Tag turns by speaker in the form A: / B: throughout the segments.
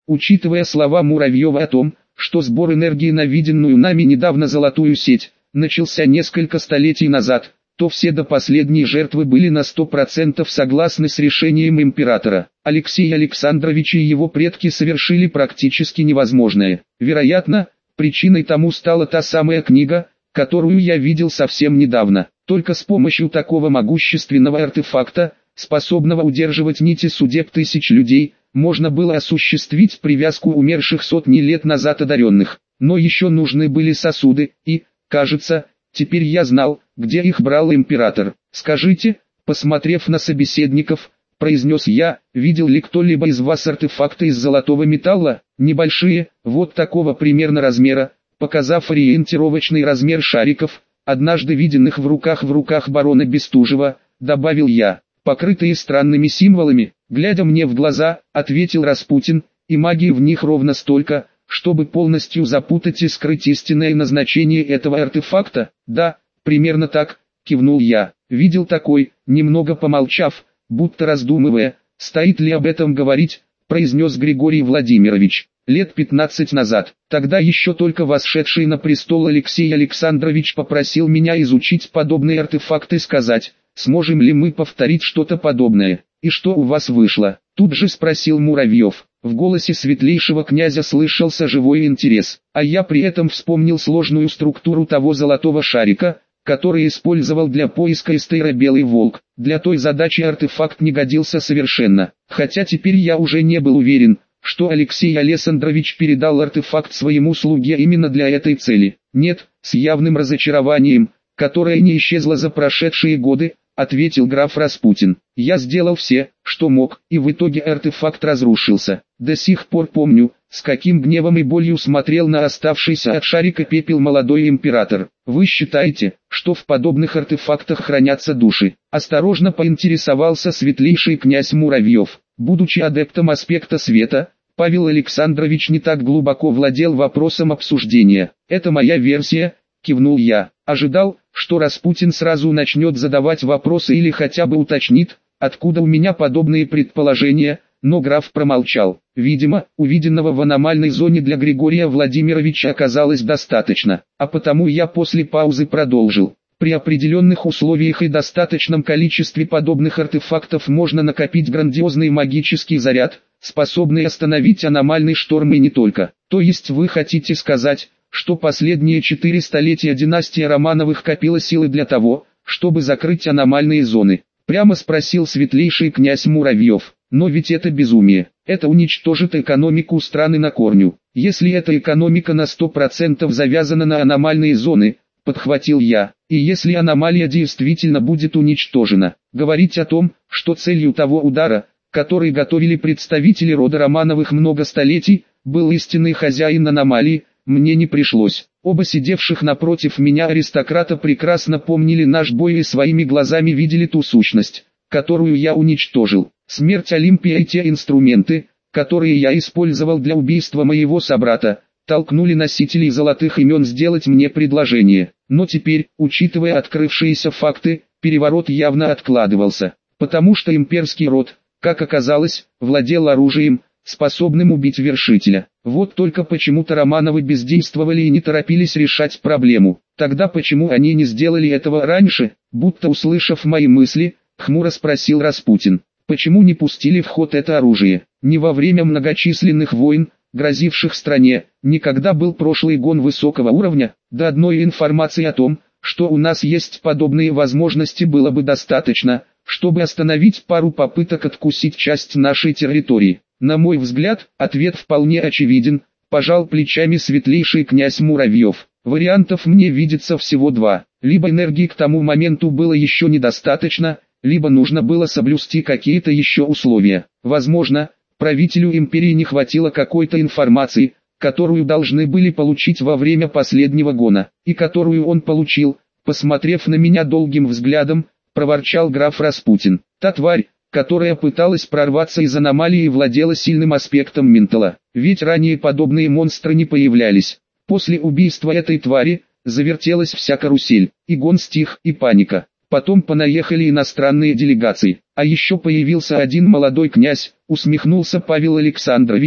A: Учитывая слова Муравьева о том, что сбор энергии на виденную нами недавно золотую сеть начался несколько столетий назад, то все до последней жертвы были на 100% согласны с решением императора. Алексей Александрович и его предки совершили практически невозможное. Вероятно, причиной тому стала та самая книга, которую я видел совсем недавно. Только с помощью такого могущественного артефакта, способного удерживать нити судеб тысяч людей, можно было осуществить привязку умерших сотни лет назад одаренных. Но еще нужны были сосуды, и, кажется, теперь я знал, где их брал император. «Скажите», посмотрев на собеседников, произнес я, «видел ли кто-либо из вас артефакты из золотого металла, небольшие, вот такого примерно размера», показав ориентировочный размер шариков, однажды виденных в руках барона Бестужева, добавил я, «покрытые странными символами», глядя мне в глаза, ответил Распутин, «и магии в них ровно столько, чтобы полностью запутать и скрыть истинное назначение этого артефакта». «Да, примерно так», кивнул я, «видел такой», немного помолчав, будто раздумывая, стоит ли об этом говорить, произнес Григорий Владимирович. Лет 15 назад, тогда еще только восшедший на престол Алексей Александрович попросил меня изучить подобные артефакты и сказать, сможем ли мы повторить что-то подобное. «И что у вас вышло?» Тут же спросил Муравьев. В голосе светлейшего князя слышался живой интерес, а я при этом вспомнил сложную структуру того золотого шарика, который использовал для поиска эстера Белый Волк. Для той задачи артефакт не годился совершенно, хотя теперь я уже не был уверен, что Алексей Александрович передал артефакт своему слуге именно для этой цели. «Нет», с явным разочарованием, которое не исчезло за прошедшие годы, ответил граф Распутин. «Я сделал все, что мог, и в итоге артефакт разрушился. До сих пор помню, с каким гневом и болью смотрел на оставшийся от шарика пепел молодой император. Вы считаете, что в подобных артефактах хранятся души?» Осторожно поинтересовался светлейший князь Муравьев. Будучи адептом аспекта света, Павел Александрович не так глубоко владел вопросом обсуждения. «Это моя версия», кивнул я. Ожидал, что Распутин сразу начнет задавать вопросы или хотя бы уточнит, откуда у меня подобные предположения, но граф промолчал. Видимо, увиденного в аномальной зоне для Григория Владимировича оказалось достаточно, а потому я после паузы продолжил. При определенных условиях и достаточном количестве подобных артефактов можно накопить грандиозный магический заряд, способный остановить аномальный шторм и не только. То есть вы хотите сказать, что последние 4 столетия династия Романовых копила силы для того, чтобы закрыть аномальные зоны? Прямо спросил светлейший князь Муравьев. Но ведь это безумие. Это уничтожит экономику страны на корню. Если эта экономика на 100% завязана на аномальные зоны, подхватил я, и если аномалия действительно будет уничтожена, говорить о том, что целью того удара, который готовили представители рода Романовых много столетий, был истинный хозяин аномалии, мне не пришлось. Оба сидевших напротив меня аристократа прекрасно помнили наш бой и своими глазами видели ту сущность, которую я уничтожил. Смерть Олимпия и те инструменты, которые я использовал для убийства моего собрата, толкнули носителей золотых имен сделать мне предложение. Но теперь, учитывая открывшиеся факты, переворот явно откладывался, потому что имперский род, как оказалось, владел оружием, способным убить вершителя. Вот только почему-то Романовы бездействовали и не торопились решать проблему. Тогда почему они не сделали этого раньше? Будто услышав мои мысли, хмуро спросил Распутин. Почему не пустили в ход это оружие? Не во время многочисленных войн, грозивших стране, никогда был прошлый гон высокого уровня, да одной информации о том, что у нас есть подобные возможности было бы достаточно, чтобы остановить пару попыток откусить часть нашей территории. На мой взгляд, ответ вполне очевиден, пожал плечами светлейший князь Муравьев. Вариантов мне видится всего два. Либо энергии к тому моменту было еще недостаточно, либо нужно было соблюсти какие-то еще условия. Возможно, правителю империи не хватило какой-то информации, которую должны были получить во время последнего гона, и которую он получил, посмотрев на меня долгим взглядом, проворчал граф Распутин. Та тварь, которая пыталась прорваться из аномалии и владела сильным аспектом ментала. Ведь ранее подобные монстры не появлялись. После убийства этой твари, завертелась вся карусель, и гон стих, и паника. Потом понаехали иностранные делегации. А еще появился один молодой князь, усмехнулся Павел Александрович,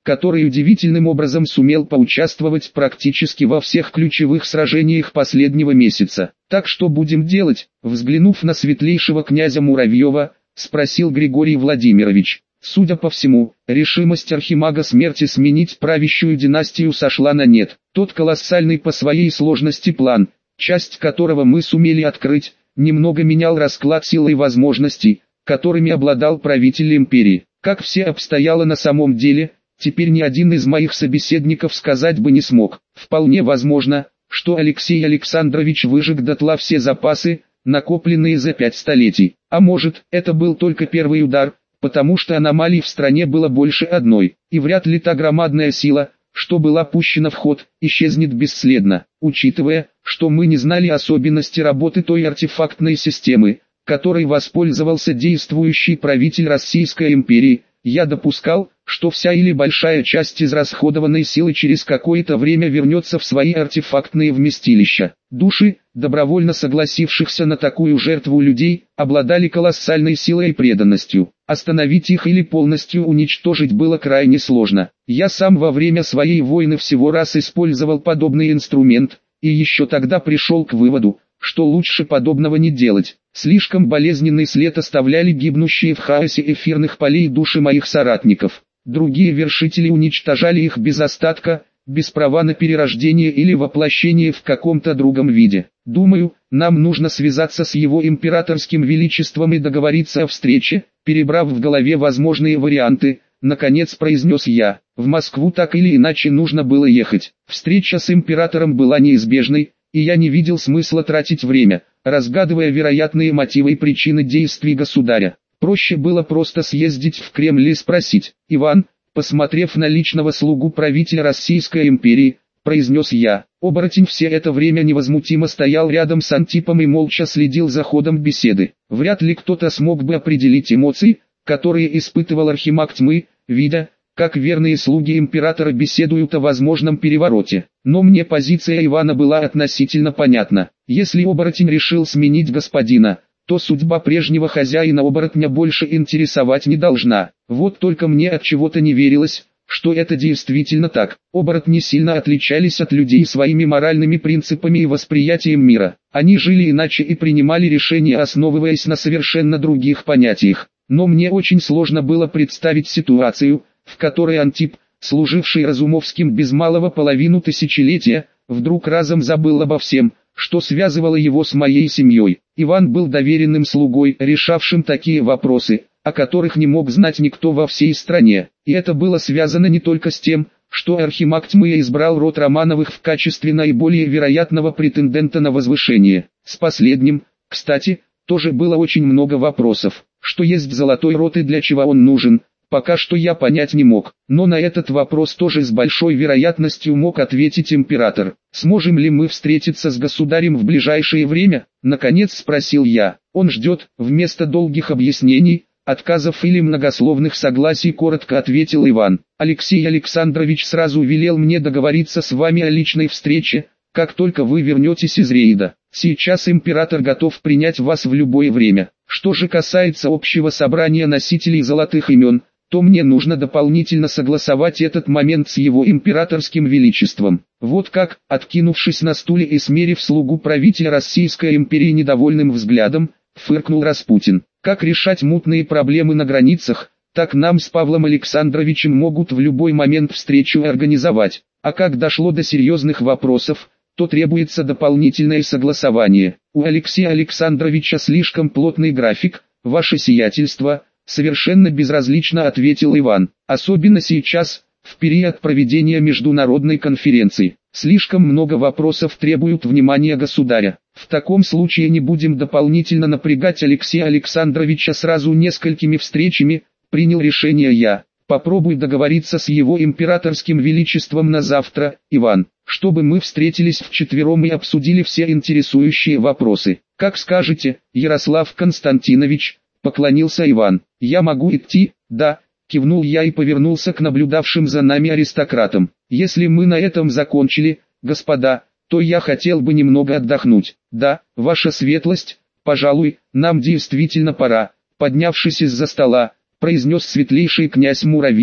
A: который удивительным образом сумел поучаствовать практически во всех ключевых сражениях последнего месяца. Так что будем делать? Взглянув на светлейшего князя Муравьева, спросил Григорий Владимирович. Судя по всему, решимость архимага смерти сменить правящую династию сошла на нет. Тот колоссальный по своей сложности план, часть которого мы сумели открыть, немного менял расклад сил и возможностей, которыми обладал правитель империи. Как все обстояло на самом деле, теперь ни один из моих собеседников сказать бы не смог. Вполне возможно, что Алексей Александрович выжег дотла все запасы, накопленные за 5 столетий. А может, это был только первый удар, потому что аномалий в стране было больше одной, и вряд ли та громадная сила, что была пущена в ход, исчезнет бесследно. Учитывая, что мы не знали особенности работы той артефактной системы, которой воспользовался действующий правитель Российской империи, я допускал, что вся или большая часть израсходованной силы через какое-то время вернется в свои артефактные вместилища. Души, добровольно согласившихся на такую жертву людей, обладали колоссальной силой и преданностью. Остановить их или полностью уничтожить было крайне сложно. Я сам во время своей войны всего раз использовал подобный инструмент, и еще тогда пришел к выводу, что лучше подобного не делать. Слишком болезненный след оставляли гибнущие в хаосе эфирных полей души моих соратников. Другие вершители уничтожали их без остатка, без права на перерождение или воплощение в каком-то другом виде. Думаю, нам нужно связаться с его императорским величеством и договориться о встрече, перебрав в голове возможные варианты, наконец произнес я. В Москву так или иначе нужно было ехать. Встреча с императором была неизбежной, и я не видел смысла тратить время, разгадывая вероятные мотивы и причины действий государя. Проще было просто съездить в Кремль и спросить. Иван, посмотрев на личного слугу правителя Российской империи, произнес я. Оборотень все это время невозмутимо стоял рядом с Антипом и молча следил за ходом беседы. Вряд ли кто-то смог бы определить эмоции, которые испытывал архимаг тьмы, видя, как верные слуги императора беседуют о возможном перевороте. Но мне позиция Ивана была относительно понятна. Если оборотень решил сменить господина, то судьба прежнего хозяина оборотня больше интересовать не должна. Вот только мне от чего-то не верилось, что это действительно так. Оборотни сильно отличались от людей своими моральными принципами и восприятием мира. Они жили иначе и принимали решения, основываясь на совершенно других понятиях. Но мне очень сложно было представить ситуацию, в которой Антип, служивший Разумовским без малого половину тысячелетия, вдруг разом забыл обо всем, что связывало его с моей семьей. Иван был доверенным слугой, решавшим такие вопросы, о которых не мог знать никто во всей стране. И это было связано не только с тем, что архимаг тьмы избрал род Романовых в качестве наиболее вероятного претендента на возвышение. С последним, кстати, тоже было очень много вопросов. Что есть золотой род и для чего он нужен, пока что я понять не мог. Но на этот вопрос тоже с большой вероятностью мог ответить император. «Сможем ли мы встретиться с государем в ближайшее время?» Наконец спросил я. Он ждет, вместо долгих объяснений, отказов или многословных согласий коротко ответил Иван. Алексей Александрович сразу велел мне договориться с вами о личной встрече, как только вы вернетесь из рейда. Сейчас император готов принять вас в любое время. Что же касается общего собрания носителей золотых имен, то мне нужно дополнительно согласовать этот момент с его императорским величеством. Вот как, откинувшись на стуле и смерив слугу правителя Российской империи недовольным взглядом, фыркнул Распутин. Как решать мутные проблемы на границах, так нам с Павлом Александровичем могут в любой момент встречу организовать. А как дошло до серьезных вопросов, то требуется дополнительное согласование. У Алексея Александровича слишком плотный график, ваше сиятельство, совершенно безразлично ответил Иван. Особенно сейчас, в период проведения международной конференции. Слишком много вопросов требуют внимания государя. В таком случае не будем дополнительно напрягать Алексея Александровича сразу несколькими встречами, принял решение я. Попробуй договориться с его императорским величеством на завтра, Иван, чтобы мы встретились вчетвером и обсудили все интересующие вопросы. Как скажете, Ярослав Константинович, поклонился Иван. Я могу идти? Да, кивнул я и повернулся к наблюдавшим за нами аристократам. Если мы на этом закончили, господа, то я хотел бы немного отдохнуть. Да, ваша светлость, пожалуй, нам действительно пора, поднявшись из-за стола, произнес светлейший князь Муравьев.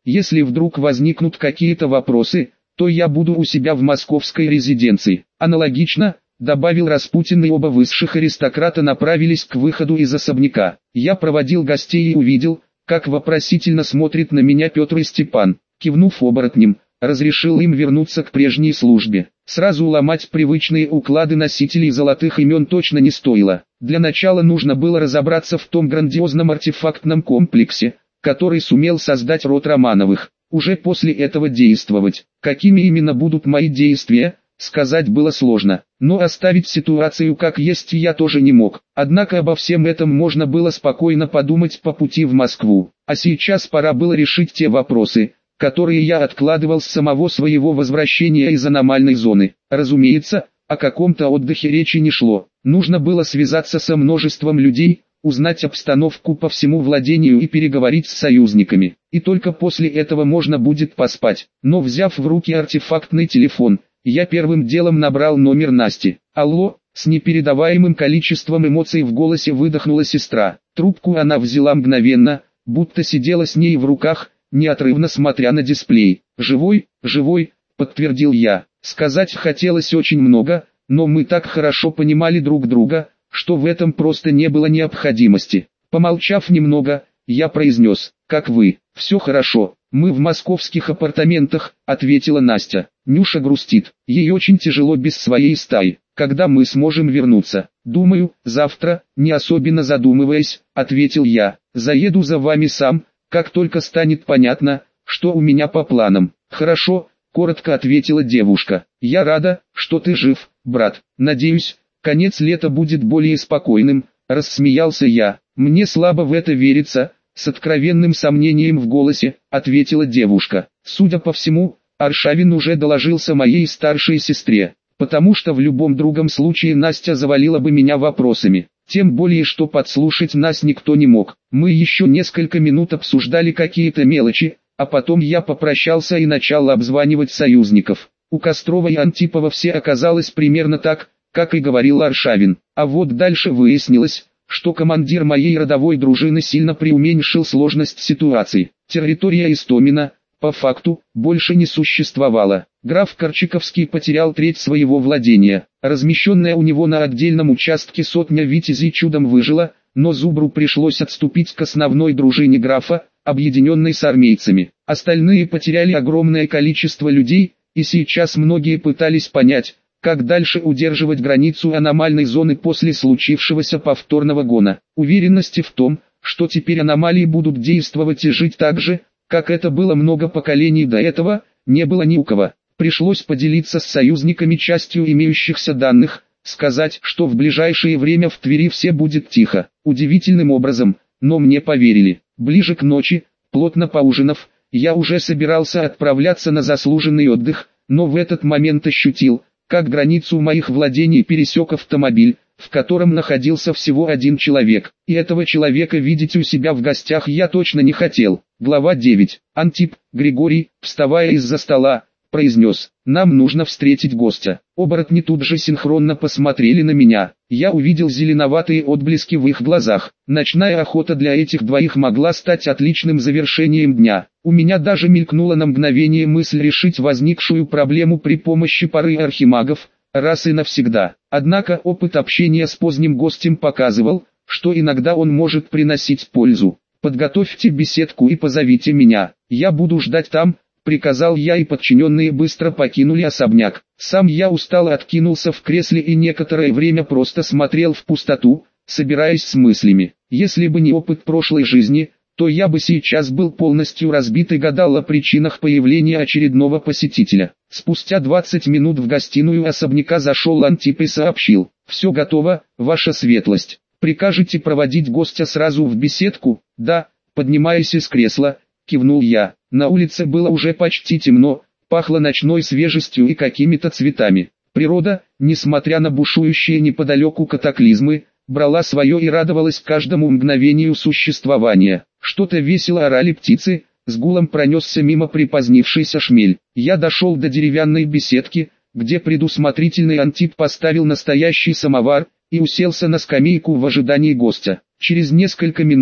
A: Если вдруг возникнут какие-то вопросы, то я буду у себя в московской резиденции. Аналогично, добавил Распутин, и оба высших аристократа направились к выходу из особняка. Я проводил гостей и увидел, как вопросительно смотрит на меня Петр и Степан. Кивнув оборотням, разрешил им вернуться к прежней службе. Сразу ломать привычные уклады носителей золотых имен точно не стоило. Для начала нужно было разобраться в том грандиозном артефактном комплексе, который сумел создать род Романовых. Уже после этого действовать. Какими именно будут мои действия, сказать было сложно, но оставить ситуацию как есть я тоже не мог. Однако обо всем этом можно было спокойно подумать по пути в Москву. А сейчас пора было решить те вопросы, которые я откладывал с самого своего возвращения из аномальной зоны. Разумеется, о каком-то отдыхе речи не шло. Нужно было связаться со множеством людей, узнать обстановку по всему владению и переговорить с союзниками. И только после этого можно будет поспать. Но взяв в руки артефактный телефон, я первым делом набрал номер Насти. «Алло», с непередаваемым количеством эмоций в голосе выдохнула сестра. Трубку она взяла мгновенно, будто сидела с ней в руках, неотрывно смотря на дисплей. «Живой, живой», подтвердил я. Сказать хотелось очень много, но мы так хорошо понимали друг друга, что в этом просто не было необходимости. Помолчав немного, я произнес: «Как вы?» «Все хорошо, мы в московских апартаментах», ответила Настя. «Нюша грустит, ей очень тяжело без своей стаи. Когда мы сможем вернуться?» «Думаю, завтра», не особенно задумываясь, ответил я. «Заеду за вами сам, как только станет понятно, что у меня по планам». «Хорошо», коротко ответила девушка. «Я рада, что ты жив, брат. Надеюсь, конец лета будет более спокойным», рассмеялся я. «Мне слабо в это верится», с откровенным сомнением в голосе, ответила девушка. «Судя по всему, Аршавин уже доложился моей старшей сестре, потому что в любом другом случае Настя завалила бы меня вопросами. Тем более, что подслушать нас никто не мог. Мы еще несколько минут обсуждали какие-то мелочи, а потом я попрощался и начал обзванивать союзников. У Кострова и Антипова все оказалось примерно так, как и говорил Аршавин. А вот дальше выяснилось, что командир моей родовой дружины сильно преуменьшил сложность ситуации. Территория Истомина, по факту, больше не существовала. Граф Корчаковский потерял треть своего владения. Размещенная у него на отдельном участке сотня витязей чудом выжила, но Зубру пришлось отступить к основной дружине графа, объединенной с армейцами. Остальные потеряли огромное количество людей, и сейчас многие пытались понять, как дальше удерживать границу аномальной зоны после случившегося повторного гона. Уверенности в том, что теперь аномалии будут действовать и жить так же, как это было много поколений до этого, не было ни у кого. Пришлось поделиться с союзниками частью имеющихся данных, сказать, что в ближайшее время в Твери все будет тихо. Удивительным образом, но мне поверили. Ближе к ночи, плотно поужинав, я уже собирался отправляться на заслуженный отдых, но в этот момент ощутил, как границу моих владений пересек автомобиль, в котором находился всего один человек. И этого человека видеть у себя в гостях я точно не хотел. Глава 9. Антип, Григорий, вставая из-за стола, произнес: «Нам нужно встретить гостя». Оборотни тут же синхронно посмотрели на меня. Я увидел зеленоватые отблески в их глазах. Ночная охота для этих двоих могла стать отличным завершением дня. У меня даже мелькнула на мгновение мысль решить возникшую проблему при помощи пары архимагов, раз и навсегда. Однако опыт общения с поздним гостем показывал, что иногда он может приносить пользу. «Подготовьте беседку и позовите меня, я буду ждать там», приказал я, и подчиненные быстро покинули особняк. Сам я устало откинулся в кресле и некоторое время просто смотрел в пустоту, собираясь с мыслями. Если бы не опыт прошлой жизни, то я бы сейчас был полностью разбит и гадал о причинах появления очередного посетителя. Спустя 20 минут в гостиную особняка зашел Антип и сообщил: «Все готово, ваша светлость. Прикажете проводить гостя сразу в беседку?» «Да», поднимаясь из кресла, кивнул я. На улице было уже почти темно, пахло ночной свежестью и какими-то цветами. Природа, несмотря на бушующие неподалеку катаклизмы, брала свое и радовалась каждому мгновению существования. Что-то весело орали птицы, с гулом пронесся мимо припозднившийся шмель. Я дошел до деревянной беседки, где предусмотрительный Антип поставил настоящий самовар, и уселся на скамейку в ожидании гостя. Через несколько минут,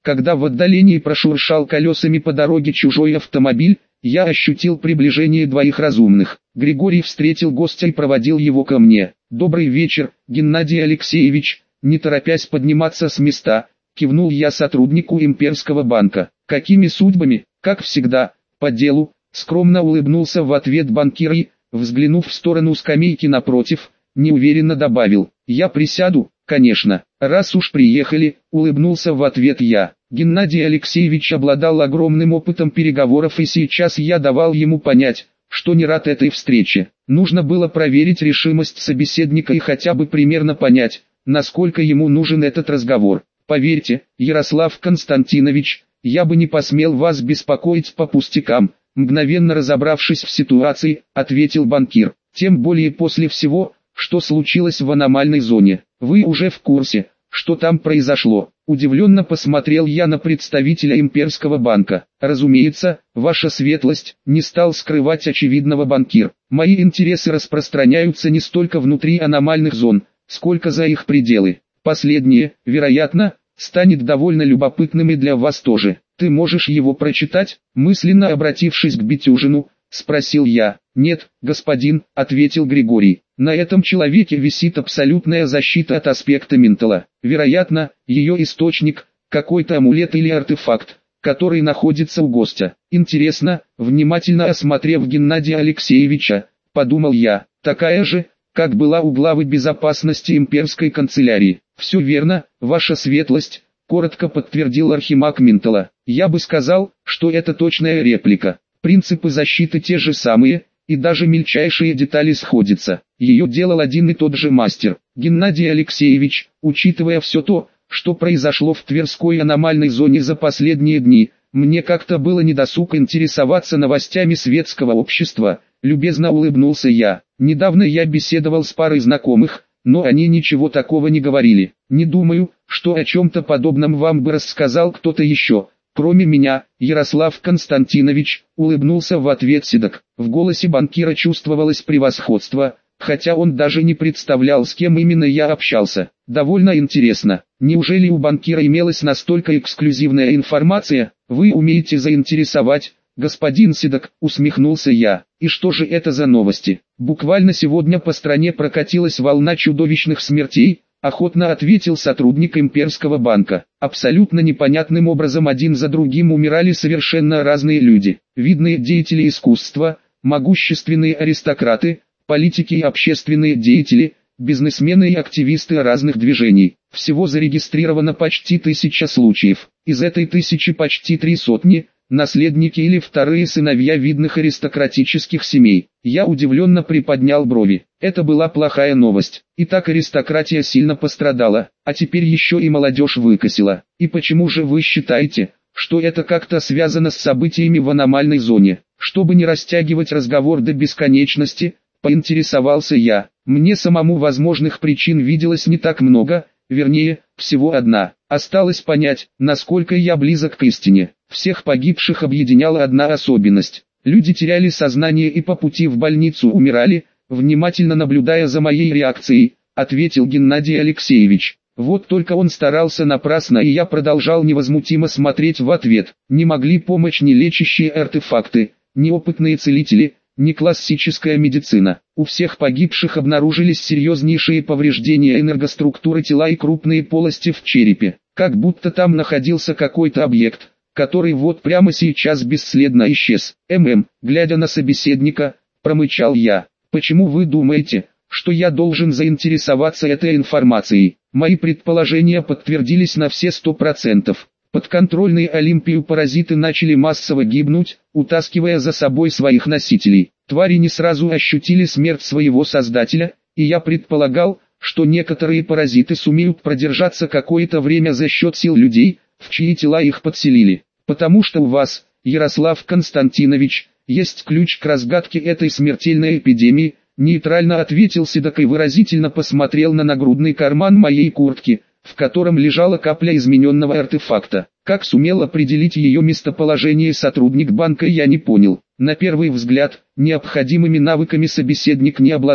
A: Когда в отдалении прошуршал колесами по дороге чужой автомобиль, я ощутил приближение двоих разумных. Григорий встретил гостя и проводил его ко мне. «Добрый вечер, Геннадий Алексеевич», не торопясь подниматься с места, кивнул я сотруднику Имперского банка. «Какими судьбами?» «Как всегда, по делу», скромно улыбнулся в ответ банкир и, взглянув в сторону скамейки напротив, неуверенно добавил: «Я присяду, конечно». «Раз уж приехали», улыбнулся в ответ я. Геннадий Алексеевич обладал огромным опытом переговоров, и сейчас я давал ему понять, что не рад этой встрече. Нужно было проверить решимость собеседника и хотя бы примерно понять, насколько ему нужен этот разговор. «Поверьте, Ярослав Константинович, я бы не посмел вас беспокоить по пустякам», мгновенно разобравшись в ситуации, ответил банкир. «Тем более после всего, что случилось в аномальной зоне. Вы уже в курсе, что там произошло?» Удивленно посмотрел я на представителя Имперского банка. «Разумеется, ваша светлость», не стал скрывать очевидного банкир. «Мои интересы распространяются не столько внутри аномальных зон, сколько за их пределы. Последнее, вероятно, станет довольно любопытным и для вас тоже. Ты можешь его прочитать?» Мысленно обратившись к Бетюжину, спросил я. «Нет, господин», ответил Григорий. «На этом человеке висит абсолютная защита от аспекта ментала. Вероятно, ее источник – какой-то амулет или артефакт, который находится у гостя. Интересно», внимательно осмотрев Геннадия Алексеевича, подумал я, «такая же, как была у главы безопасности имперской канцелярии». «Все верно, ваша светлость», коротко подтвердил архимаг ментала. «Я бы сказал, что это точная реплика. Принципы защиты те же самые, и даже мельчайшие детали сходятся. Ее делал один и тот же мастер. Геннадий Алексеевич, учитывая все то, что произошло в Тверской аномальной зоне за последние дни, мне как-то было недосуг интересоваться новостями светского общества», любезно улыбнулся я. «Недавно я беседовал с парой знакомых, но они ничего такого не говорили. Не думаю, что о чем-то подобном вам бы рассказал кто-то еще, кроме меня». «Ярослав Константинович», улыбнулся в ответ седок. В голосе банкира чувствовалось превосходство, хотя он даже не представлял, с кем именно я общался. «Довольно интересно. Неужели у банкира имелась настолько эксклюзивная информация? Вы умеете заинтересовать, господин седок», усмехнулся я. «И что же это за новости?» «Буквально сегодня по стране прокатилась волна чудовищных смертей», охотно ответил сотрудник Имперского банка. «Абсолютно непонятным образом один за другим умирали совершенно разные люди. Видные деятели искусства, могущественные аристократы, политики и общественные деятели, бизнесмены и активисты разных движений. Всего зарегистрировано почти 1000 случаев. Из этой 1000 почти 300 наследники или вторые сыновья видных аристократических семей». Я удивленно приподнял брови. Это была плохая новость. И так аристократия сильно пострадала, а теперь еще и молодежь выкосила. «И почему же вы считаете, что это как-то связано с событиями в аномальной зоне?» Чтобы не растягивать разговор до бесконечности, поинтересовался я. Мне самому возможных причин виделось не так много, вернее, всего одна. Осталось понять, насколько я близок к истине. Всех погибших объединяла одна особенность. Люди теряли сознание и по пути в больницу умирали, внимательно наблюдая за моей реакцией, ответил Геннадий Алексеевич. Вот только он старался напрасно, и я продолжал невозмутимо смотреть в ответ. Не могли помочь ни лечащие артефакты, ни опытные целители, ни классическая медицина. У всех погибших обнаружились серьезнейшие повреждения энергоструктуры тела и крупные полости в черепе, как будто там находился какой-то объект, который вот прямо сейчас бесследно исчез. Глядя на собеседника, промычал я. «Почему вы думаете, что я должен заинтересоваться этой информацией?» Мои предположения подтвердились на все 100%. Подконтрольные Олимпию паразиты начали массово гибнуть, утаскивая за собой своих носителей. Твари не сразу ощутили смерть своего создателя, и я предполагал, что некоторые паразиты сумеют продержаться какое-то время за счет сил людей, в чьи тела их подселили. «Потому что у вас, Ярослав Константинович, есть ключ к разгадке этой смертельной эпидемии», нейтрально ответил седок и выразительно посмотрел на нагрудный карман моей куртки, в котором лежала капля измененного артефакта. Как сумел определить ее местоположение сотрудник банка, я не понял. На первый взгляд, необходимыми навыками собеседник не обладал.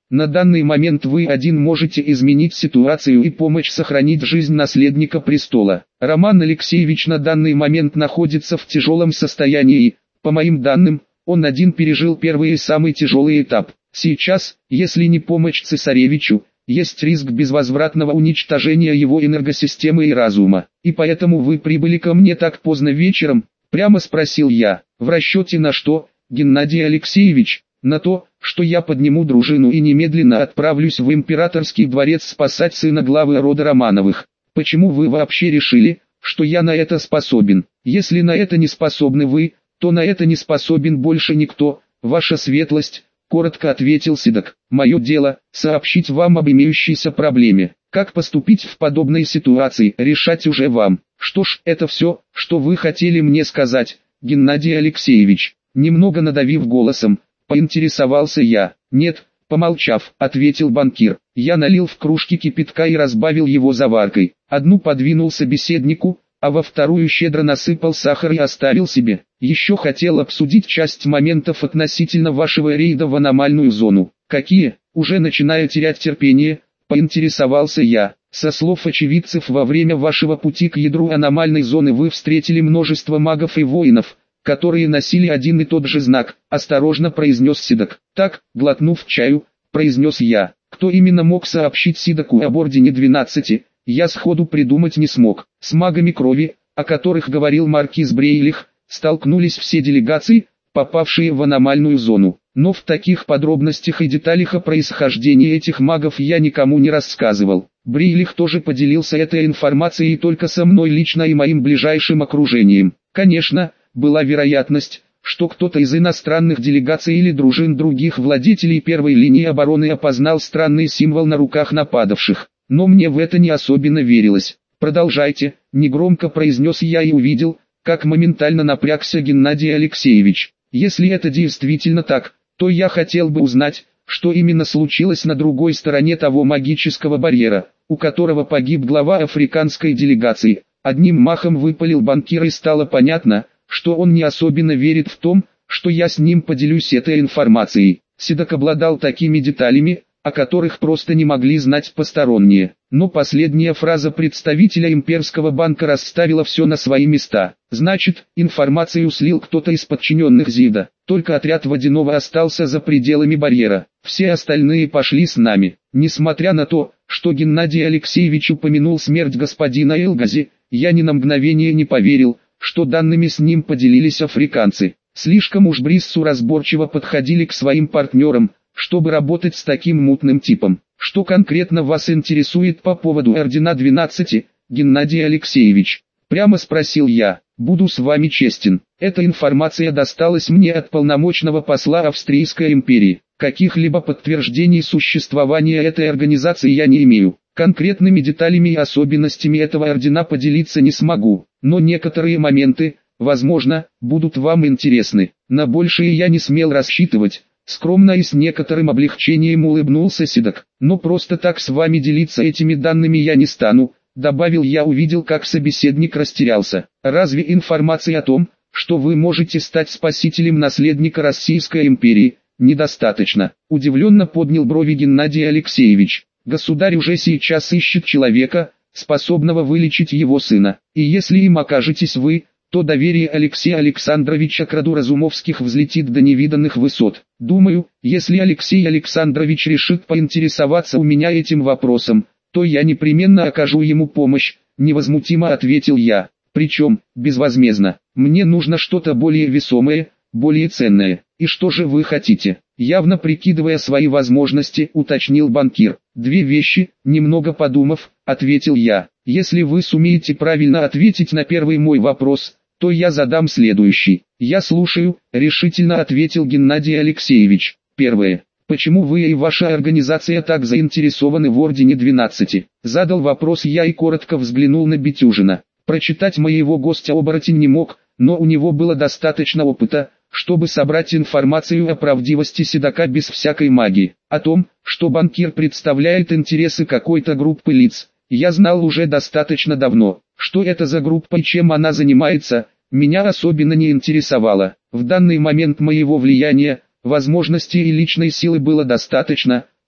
A: На данный момент вы один можете изменить ситуацию и помочь сохранить жизнь наследника престола. Роман Алексеевич на данный момент находится в тяжелом состоянии и, по моим данным, он один пережил первый и самый тяжелый этап. Сейчас, если не помочь цесаревичу, есть риск безвозвратного уничтожения его энергосистемы и разума. И поэтому вы прибыли ко мне так поздно вечером? Прямо спросил я. В расчете на что, Геннадий Алексеевич? На то, что я подниму дружину и немедленно отправлюсь в императорский дворец спасать сына главы рода Романовых. Почему вы вообще решили, что я на это способен? Если на это не способны вы, то на это не способен больше никто, ваша светлость. Коротко ответил Седок. Мое дело – сообщить вам об имеющейся проблеме. Как поступить в подобной ситуации, решать уже вам. Что ж, это все, что вы хотели мне сказать, Геннадий Алексеевич. Немного надавив голосом, поинтересовался я. Нет, помолчав, ответил банкир. Я налил в кружки кипятка и разбавил его заваркой. Одну подвинул собеседнику, а во вторую щедро насыпал сахар и оставил себе. Еще хотел обсудить часть моментов относительно вашего рейда в аномальную зону. Какие? Уже начиная терять терпение, поинтересовался я. Со слов очевидцев, во время вашего пути к ядру аномальной зоны вы встретили множество магов и воинов, которые носили один и тот же знак, осторожно произнес Седок. Так, глотнув чаю, произнес я. Кто именно мог сообщить Седоку об Ордене 12? Я сходу придумать не смог. С магами крови, о которых говорил маркиз Брейлих, столкнулись все делегации, попавшие в аномальную зону. Но в таких подробностях и деталях о происхождении этих магов я никому не рассказывал. Брейлих тоже поделился этой информацией только со мной лично и моим ближайшим окружением. Конечно, была вероятность, что кто-то из иностранных делегаций или дружин других владетелей первой линии обороны опознал странный символ на руках нападавших. Но мне в это не особенно верилось. «Продолжайте», — негромко произнес я и увидел, как моментально напрягся Геннадий Алексеевич. «Если это действительно так, то я хотел бы узнать, что именно случилось на другой стороне того магического барьера, у которого погиб глава африканской делегации». Одним махом выпалил банкир, и стало понятно, что он не особенно верит в том, что я с ним поделюсь этой информацией. Седок обладал такими деталями, о которых просто не могли знать посторонние. Но последняя фраза представителя имперского банка расставила все на свои места. Значит, информацию слил кто-то из подчиненных Зида. Только отряд Водяного остался за пределами барьера. Все остальные пошли с нами. Несмотря на то, что Геннадий Алексеевич упомянул смерть господина Элгази, я ни на мгновение не поверил, что данными с ним поделились африканцы. Слишком уж Бриссу разборчиво подходили к своим партнерам, чтобы работать с таким мутным типом. Что конкретно вас интересует по поводу Ордена 12, Геннадий Алексеевич? Прямо спросил я. Буду с вами честен. Эта информация досталась мне от полномочного посла Австрийской империи. Каких-либо подтверждений существования этой организации я не имею. Конкретными деталями и особенностями этого ордена поделиться не смогу. Но некоторые моменты, возможно, будут вам интересны. На большее я не смел рассчитывать. Скромно и с некоторым облегчением улыбнулся Седок. Но просто так с вами делиться этими данными я не стану, добавил я, увидел, как собеседник растерялся. Разве информации о том, что вы можете стать спасителем наследника Российской империи, недостаточно? Удивленно поднял брови Геннадий Алексеевич. Государь уже сейчас ищет человека, способного вылечить его сына. И если им окажетесь вы, то доверие Алексея Александровича к роду Разумовских взлетит до невиданных высот. Думаю, если Алексей Александрович решит поинтересоваться у меня этим вопросом, то я непременно окажу ему помощь, невозмутимо ответил я. Причем, безвозмездно. Мне нужно что-то более весомое, более ценное. И что же вы хотите? Явно прикидывая свои возможности, уточнил банкир. Две вещи, немного подумав, ответил я. Если вы сумеете правильно ответить на первый мой вопрос, то я задам следующий. Я слушаю, решительно ответил Геннадий Алексеевич. Первое. Почему вы и ваша организация так заинтересованы в Ордене 12? Задал вопрос я и коротко взглянул на Бетюжина. Прочитать моего гостя оборотень не мог, но у него было достаточно опыта, чтобы собрать информацию о правдивости Седока без всякой магии. О том, что банкир представляет интересы какой-то группы лиц, я знал уже достаточно давно. Что это за группа и чем она занимается, меня особенно не интересовало. В данный момент моего влияния, возможностей и личной силы было достаточно,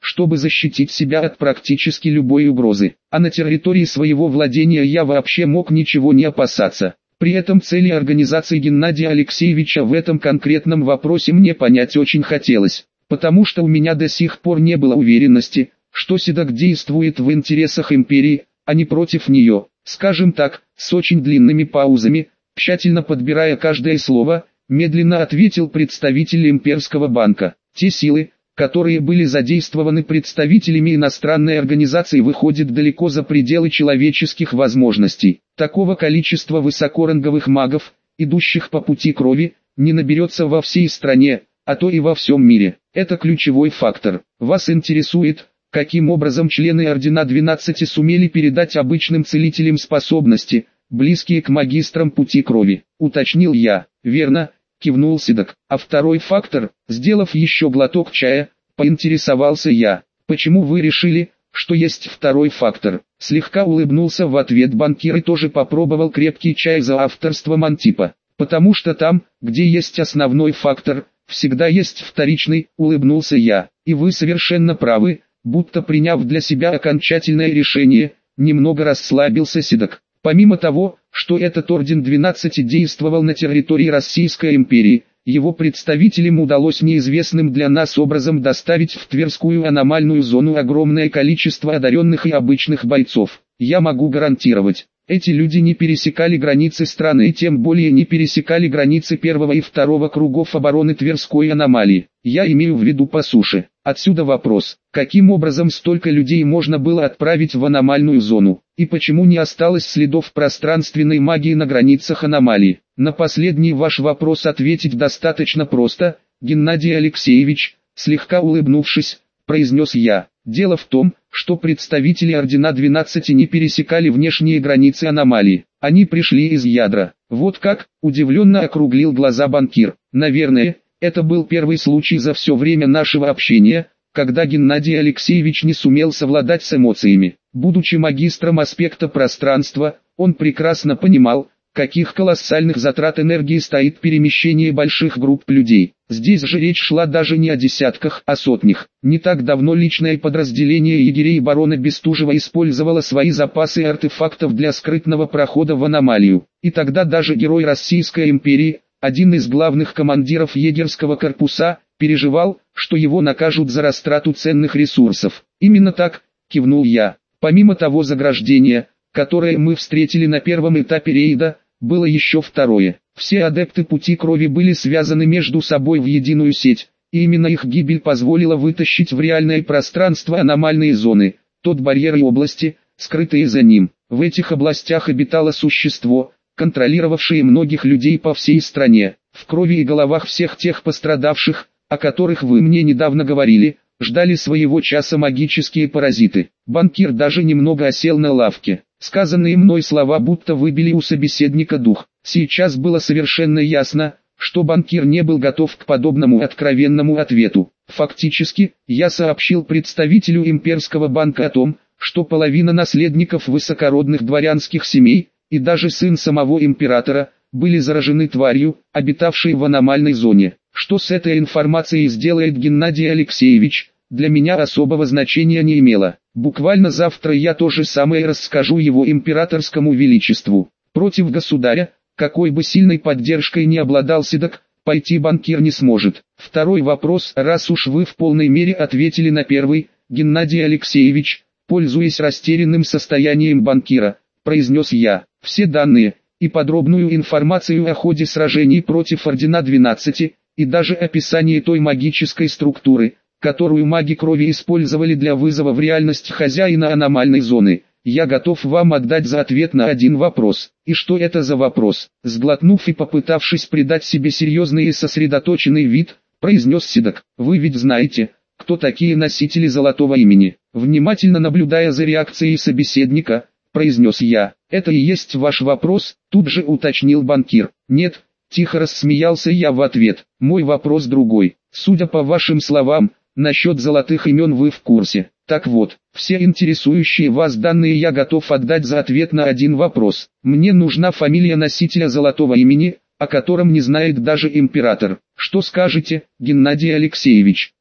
A: чтобы защитить себя от практически любой угрозы. А на территории своего владения я вообще мог ничего не опасаться. При этом цели организации Геннадия Алексеевича в этом конкретном вопросе мне понять очень хотелось, потому что у меня до сих пор не было уверенности, что Седок действует в интересах империи, а не против нее. Скажем так, с очень длинными паузами, тщательно подбирая каждое слово, медленно ответил представитель имперского банка. Те силы, которые были задействованы представителями иностранной организации, выходят далеко за пределы человеческих возможностей. Такого количества высокоранговых магов, идущих по пути крови, не наберется во всей стране, а то и во всем мире. Это ключевой фактор. Вас интересует, каким образом члены Ордена 12 сумели передать обычным целителям способности, близкие к магистрам пути крови, уточнил я. Верно, кивнул Седок. А второй фактор, сделав еще глоток чая, поинтересовался я. Почему вы решили, что есть второй фактор? Слегка улыбнулся в ответ банкир и тоже попробовал крепкий чай за авторством Антипа. Потому что там, где есть основной фактор, всегда есть вторичный, улыбнулся я. И вы совершенно правы, будто приняв для себя окончательное решение, немного расслабился Седок. Помимо того, что этот Орден 12 действовал на территории Российской империи, его представителям удалось неизвестным для нас образом доставить в Тверскую аномальную зону огромное количество одаренных и обычных бойцов. Я могу гарантировать, эти люди не пересекали границы страны и тем более не пересекали границы первого и второго кругов обороны Тверской аномалии. Я имею в виду по суше. Отсюда вопрос, каким образом столько людей можно было отправить в аномальную зону, и почему не осталось следов пространственной магии на границах аномалии? На последний ваш вопрос ответить достаточно просто, Геннадий Алексеевич, слегка улыбнувшись, произнес я. Дело в том, что представители Ордена 12 не пересекали внешние границы аномалии, они пришли из ядра. Вот как, удивленно округлил глаза банкир. Наверное, это был первый случай за все время нашего общения, когда Геннадий Алексеевич не сумел совладать с эмоциями. Будучи магистром аспекта пространства, он прекрасно понимал, каких колоссальных затрат энергии стоит перемещение больших групп людей. Здесь же речь шла даже не о десятках, а сотнях. Не так давно личное подразделение егерей барона Бестужева использовало свои запасы артефактов для скрытного прохода в аномалию. И тогда даже герой Российской империи, один из главных командиров егерского корпуса, переживал, что его накажут за растрату ценных ресурсов. Именно так, кивнул я. Помимо того заграждения, которое мы встретили на первом этапе рейда, было еще второе. Все адепты пути крови были связаны между собой в единую сеть, и именно их гибель позволила вытащить в реальное пространство аномальные зоны, тот барьер и области, скрытые за ним. В этих областях обитало существо, контролировавшее многих людей по всей стране. В крови и головах всех тех пострадавших, о которых вы мне недавно говорили, ждали своего часа магические паразиты. Банкир даже немного осел на лавке. Сказанные мной слова будто выбили у собеседника дух. Сейчас было совершенно ясно, что банкир не был готов к подобному откровенному ответу. Фактически, я сообщил представителю имперского банка о том, что половина наследников высокородных дворянских семей, и даже сын самого императора, были заражены тварью, обитавшей в аномальной зоне. Что с этой информацией сделает Геннадий Алексеевич, для меня особого значения не имело. Буквально завтра я то же самое расскажу его императорскому величеству. Против государя, какой бы сильной поддержкой ни обладал Седок, пойти банкир не сможет. Второй вопрос, раз уж вы в полной мере ответили на первый, Геннадий Алексеевич, пользуясь растерянным состоянием банкира, произнес я, все данные и подробную информацию о ходе сражений против Ордена 12, и даже описание той магической структуры, которую маги крови использовали для вызова в реальность хозяина аномальной зоны. Я готов вам отдать за ответ на один вопрос. И что это за вопрос? Сглотнув и попытавшись придать себе серьезный и сосредоточенный вид, произнес Седок. Вы ведь знаете, кто такие носители золотого имени? Внимательно наблюдая за реакцией собеседника, произнес я. Это и есть ваш вопрос, тут же уточнил банкир. Нет, тихо рассмеялся я в ответ. Мой вопрос другой. Судя по вашим словам, насчет золотых имен вы в курсе. Так вот, все интересующие вас данные я готов отдать за ответ на один вопрос. Мне нужна фамилия носителя золотого имени, о котором не знает даже император. Что скажете, Геннадий Алексеевич?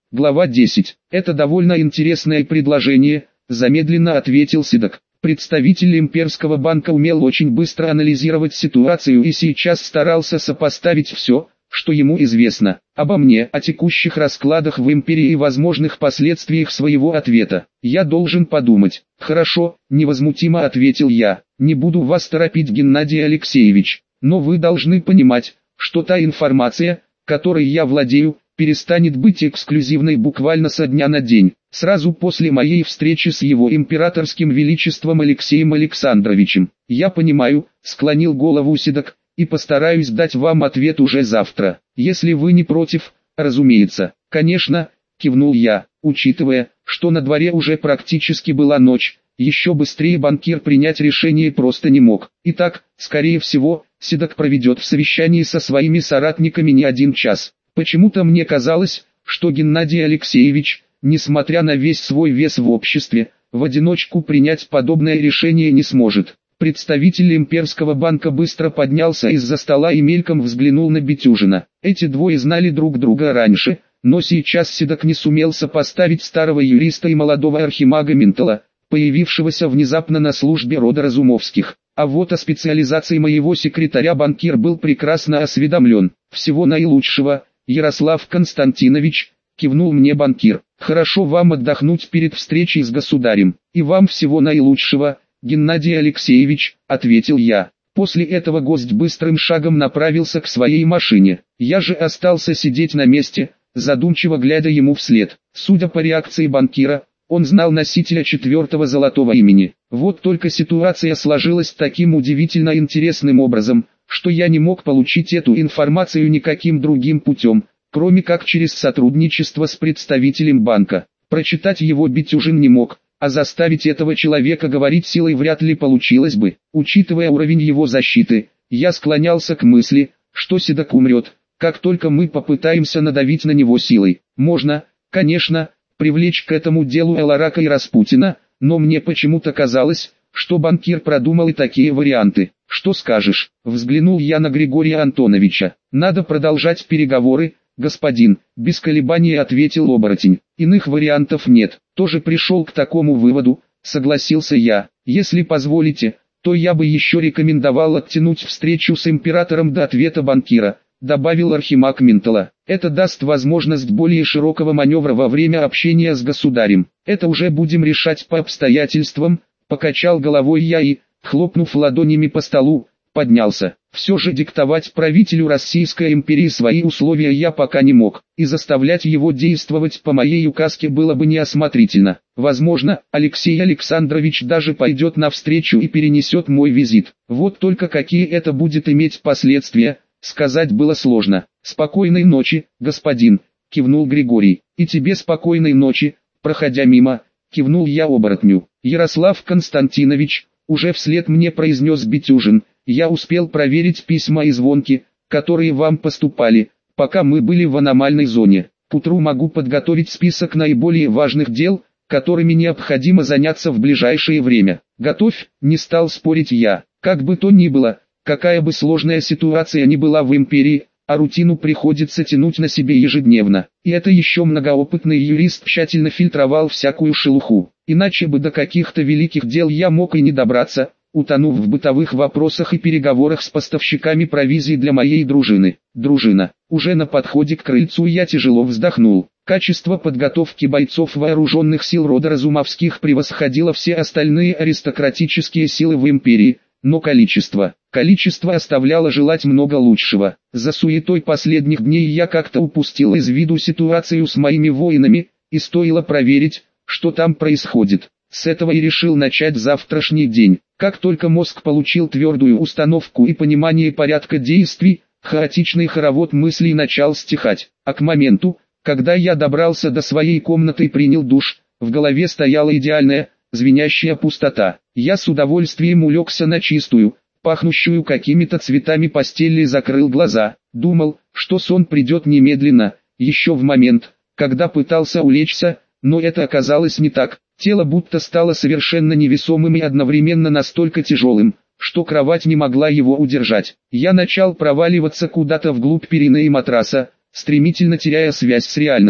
A: Глава 10. Это довольно интересное предложение, замедленно ответил Седок. Представитель Имперского банка умел очень быстро анализировать ситуацию и сейчас старался сопоставить все, что ему известно, обо мне, о текущих раскладах в Империи и возможных последствиях своего ответа. Я должен подумать. Хорошо, невозмутимо ответил я. Не буду вас торопить, Геннадий Алексеевич, но вы должны понимать, что та информация, которой я владею, перестанет быть эксклюзивной буквально со дня на день, сразу после моей встречи с его императорским величеством Алексеем Александровичем. Я понимаю, склонил голову Седок, и постараюсь дать вам ответ уже завтра, если вы не против, разумеется. Конечно, кивнул я, учитывая, что на дворе уже практически была ночь, еще быстрее банкир принять решение просто не мог. Итак, скорее всего, Седок проведет в совещании со своими соратниками не 1 час. Почему-то мне казалось, что Геннадий Алексеевич, несмотря на весь свой вес в обществе, в одиночку принять подобное решение не сможет. Представитель Имперского банка быстро поднялся из-за стола и мельком взглянул на Битюжина. Эти двое знали друг друга раньше, но сейчас Седок не сумел сопоставить старого юриста и молодого архимага Ментала, появившегося внезапно на службе рода Разумовских. А вот о специализации моего секретаря банкир был прекрасно осведомлен. Всего наилучшего, Ярослав Константинович, кивнул мне банкир. Хорошо вам отдохнуть перед встречей с государем. И вам всего наилучшего, Геннадий Алексеевич, ответил я. После этого гость быстрым шагом направился к своей машине. Я же остался сидеть на месте, задумчиво глядя ему вслед. Судя по реакции банкира, он знал носителя 4-го золотого имени. Вот только ситуация сложилась таким удивительно интересным образом, что я не мог получить эту информацию никаким другим путем, кроме как через сотрудничество с представителем банка. Прочитать его Битюжин не мог, а заставить этого человека говорить силой вряд ли получилось бы. Учитывая уровень его защиты, я склонялся к мысли, что Седок умрет, как только мы попытаемся надавить на него силой. Можно, конечно, привлечь к этому делу Эларака и Распутина, но мне почему-то казалось, что банкир продумал и такие варианты. Что скажешь? Взглянул я на Григория Антоновича. Надо продолжать переговоры, господин, без колебаний ответил оборотень. Иных вариантов нет. Тоже пришел к такому выводу, согласился я. Если позволите, то я бы еще рекомендовал оттянуть встречу с императором до ответа банкира, добавил архимаг Ментала. Это даст возможность более широкого маневра во время общения с государем. Это уже будем решать по обстоятельствам, покачал головой я и, хлопнув ладонями по столу, поднялся. Все же диктовать правителю Российской империи свои условия я пока не мог, и заставлять его действовать по моей указке было бы неосмотрительно. Возможно, Алексей Александрович даже пойдет навстречу и перенесет мой визит. Вот только какие это будет иметь последствия, сказать было сложно. «Спокойной ночи, господин», — кивнул Григорий. «И тебе спокойной ночи», — проходя мимо, кивнул я оборотню. «Ярослав Константинович», — уже вслед мне произнес Битюжин, — «я успел проверить письма и звонки, которые вам поступали, пока мы были в аномальной зоне. К утру могу подготовить список наиболее важных дел, которыми необходимо заняться в ближайшее время». «Готовь», — не стал спорить я. Как бы то ни было, какая бы сложная ситуация ни была в империи, а рутину приходится тянуть на себе ежедневно. И это еще многоопытный юрист тщательно фильтровал всякую шелуху. Иначе бы до каких-то великих дел я мог и не добраться, утонув в бытовых вопросах и переговорах с поставщиками провизии для моей дружины. Дружина. Уже на подходе к крыльцу я тяжело вздохнул. Качество подготовки бойцов вооруженных сил рода Разумовских превосходило все остальные аристократические силы в империи, но количество оставляло желать много лучшего. За суетой последних дней я как-то упустил из виду ситуацию с моими воинами, и стоило проверить, что там происходит. С этого и решил начать завтрашний день. Как только мозг получил твердую установку и понимание порядка действий, хаотичный хоровод мыслей начал стихать. А к моменту, когда я добрался до своей комнаты и принял душ, в голове стояла идеальная, звенящая пустота. Я с удовольствием улегся на чистую, пахнущую какими-то цветами постель и закрыл глаза. Думал, что сон придет немедленно, еще в момент, когда пытался улечься, но это оказалось не так. Тело будто стало совершенно невесомым и одновременно настолько тяжелым, что кровать не могла его удержать. Я начал проваливаться куда-то вглубь перины и матраса, стремительно теряя связь с реальностью.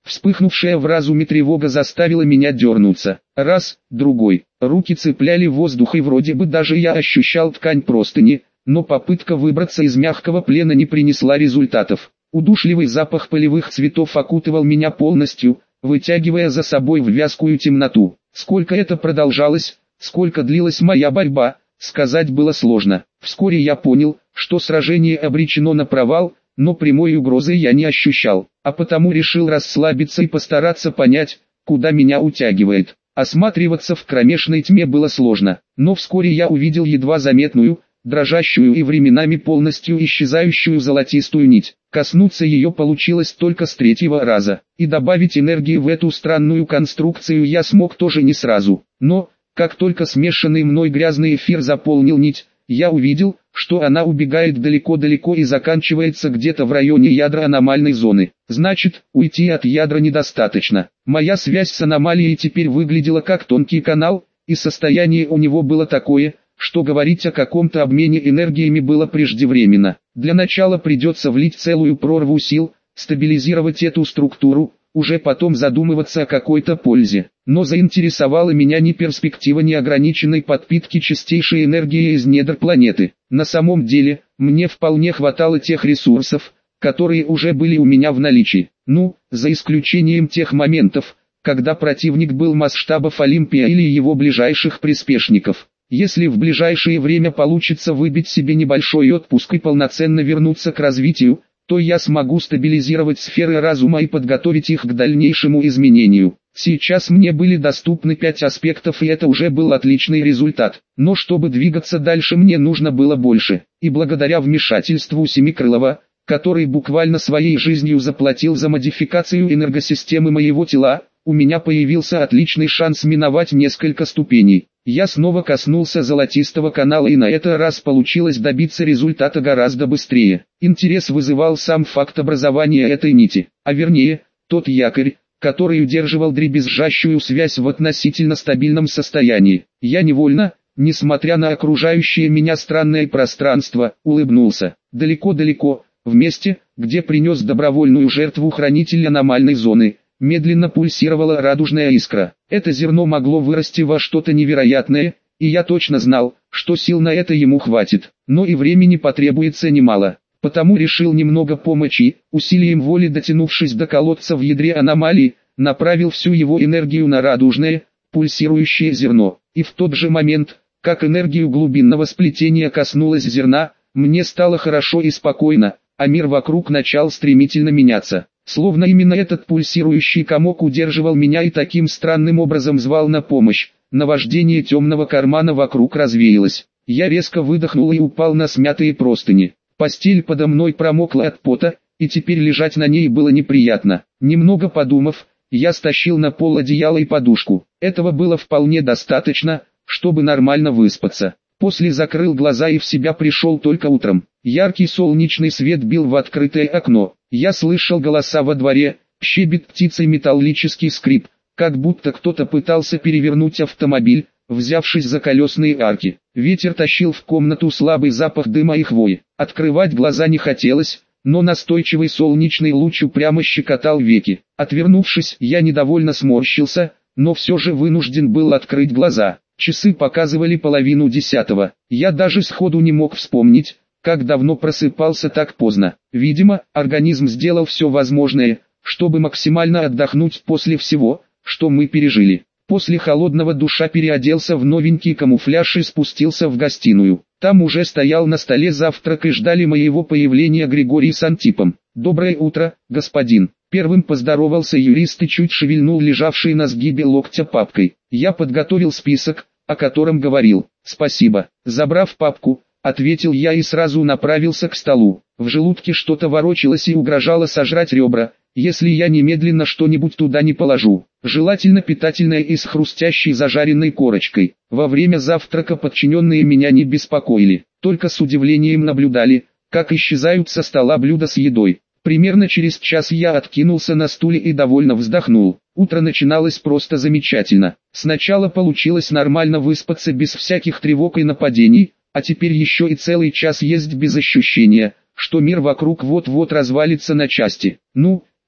A: Вспыхнувшая в разуме тревога заставила меня дернуться. Раз, другой. Руки цепляли воздух и вроде бы даже я ощущал ткань простыни, но попытка выбраться из мягкого плена не принесла результатов. Удушливый запах полевых цветов окутывал меня полностью, вытягивая за собой в вязкую темноту. Сколько это продолжалось, сколько длилась моя борьба, сказать было сложно. Вскоре я понял, что сражение обречено на провал, но прямой угрозы я не ощущал, а потому решил расслабиться и постараться понять, куда меня утягивает. Осматриваться в кромешной тьме было сложно, но вскоре я увидел едва заметную, дрожащую и временами полностью исчезающую золотистую нить. Коснуться ее получилось только с третьего раза, и добавить энергии в эту странную конструкцию я смог тоже не сразу. Но, как только смешанный мной грязный эфир заполнил нить, я увидел, что она убегает далеко-далеко и заканчивается где-то в районе ядра аномальной зоны. Значит, уйти от ядра недостаточно. Моя связь с аномалией теперь выглядела как тонкий канал, и состояние у него было такое, что говорить о каком-то обмене энергиями было преждевременно. Для начала придется влить целую прорву сил, стабилизировать эту структуру, уже потом задумываться о какой-то пользе. Но заинтересовала меня не перспектива неограниченной подпитки чистейшей энергии из недр планеты. На самом деле, мне вполне хватало тех ресурсов, которые уже были у меня в наличии. Ну, за исключением тех моментов, когда противник был масштабов Олимпия или его ближайших приспешников. Если в ближайшее время получится выбить себе небольшой отпуск и полноценно вернуться к развитию, то я смогу стабилизировать сферы разума и подготовить их к дальнейшему изменению. Сейчас мне были доступны 5 аспектов, и это уже был отличный результат. Но чтобы двигаться дальше, мне нужно было больше. И благодаря вмешательству Семикрылова, который буквально своей жизнью заплатил за модификацию энергосистемы моего тела, у меня появился отличный шанс миновать несколько ступеней. Я снова коснулся золотистого канала, и на этот раз получилось добиться результата гораздо быстрее. Интерес вызывал сам факт образования этой нити, а вернее, тот якорь, который удерживал дребезжащую связь в относительно стабильном состоянии. Я невольно, несмотря на окружающее меня странное пространство, улыбнулся. Далеко-далеко, в месте, где принес добровольную жертву хранитель аномальной зоны, медленно пульсировала радужная искра. Это зерно могло вырасти во что-то невероятное, и я точно знал, что сил на это ему хватит, но и времени потребуется немало. Потому решил немного помочь, усилием воли дотянувшись до колодца в ядре аномалии, направил всю его энергию на радужное, пульсирующее зерно. И в тот же момент, как энергию глубинного сплетения коснулась зерна, мне стало хорошо и спокойно, а мир вокруг начал стремительно меняться. Словно именно этот пульсирующий комок удерживал меня и таким странным образом звал на помощь. Наваждение темного кармана вокруг развеялось. Я резко выдохнул и упал на смятые простыни. Постель подо мной промокла от пота, и теперь лежать на ней было неприятно. Немного подумав, я стащил на пол одеяло и подушку. Этого было вполне достаточно, чтобы нормально выспаться. После закрыл глаза и в себя пришел только утром. Яркий солнечный свет бил в открытое окно. Я слышал голоса во дворе, щебет птиц и металлический скрип, как будто кто-то пытался перевернуть автомобиль, взявшись за колесные арки. Ветер тащил в комнату слабый запах дыма и хвои. Открывать глаза не хотелось, но настойчивый солнечный луч упрямо щекотал веки. Отвернувшись, я недовольно сморщился, но все же вынужден был открыть глаза. Часы показывали 9:30. Я даже сходу не мог вспомнить, как давно просыпался так поздно. Видимо, организм сделал все возможное, чтобы максимально отдохнуть после всего, что мы пережили. После холодного душа переоделся в новенький камуфляж и спустился в гостиную. Там уже стоял на столе завтрак и ждали моего появления Григорий с Антипом. «Доброе утро, господин». Первым поздоровался юрист и чуть шевельнул лежавшей на сгибе локтя папкой. Я подготовил список, о котором говорил. «Спасибо». Забрав папку, ответил я и сразу направился к столу. В желудке что-то ворочалось и угрожало сожрать ребра, если я немедленно что-нибудь туда не положу. Желательно питательное и с хрустящей зажаренной корочкой. Во время завтрака подчиненные меня не беспокоили, только с удивлением наблюдали, как исчезают со стола блюда с едой. Примерно через час я откинулся на стуле и довольно вздохнул. Утро начиналось просто замечательно. Сначала получилось нормально выспаться без всяких тревог и нападений, а теперь еще и целый час есть без ощущения, что мир вокруг вот-вот развалится на части. Ну,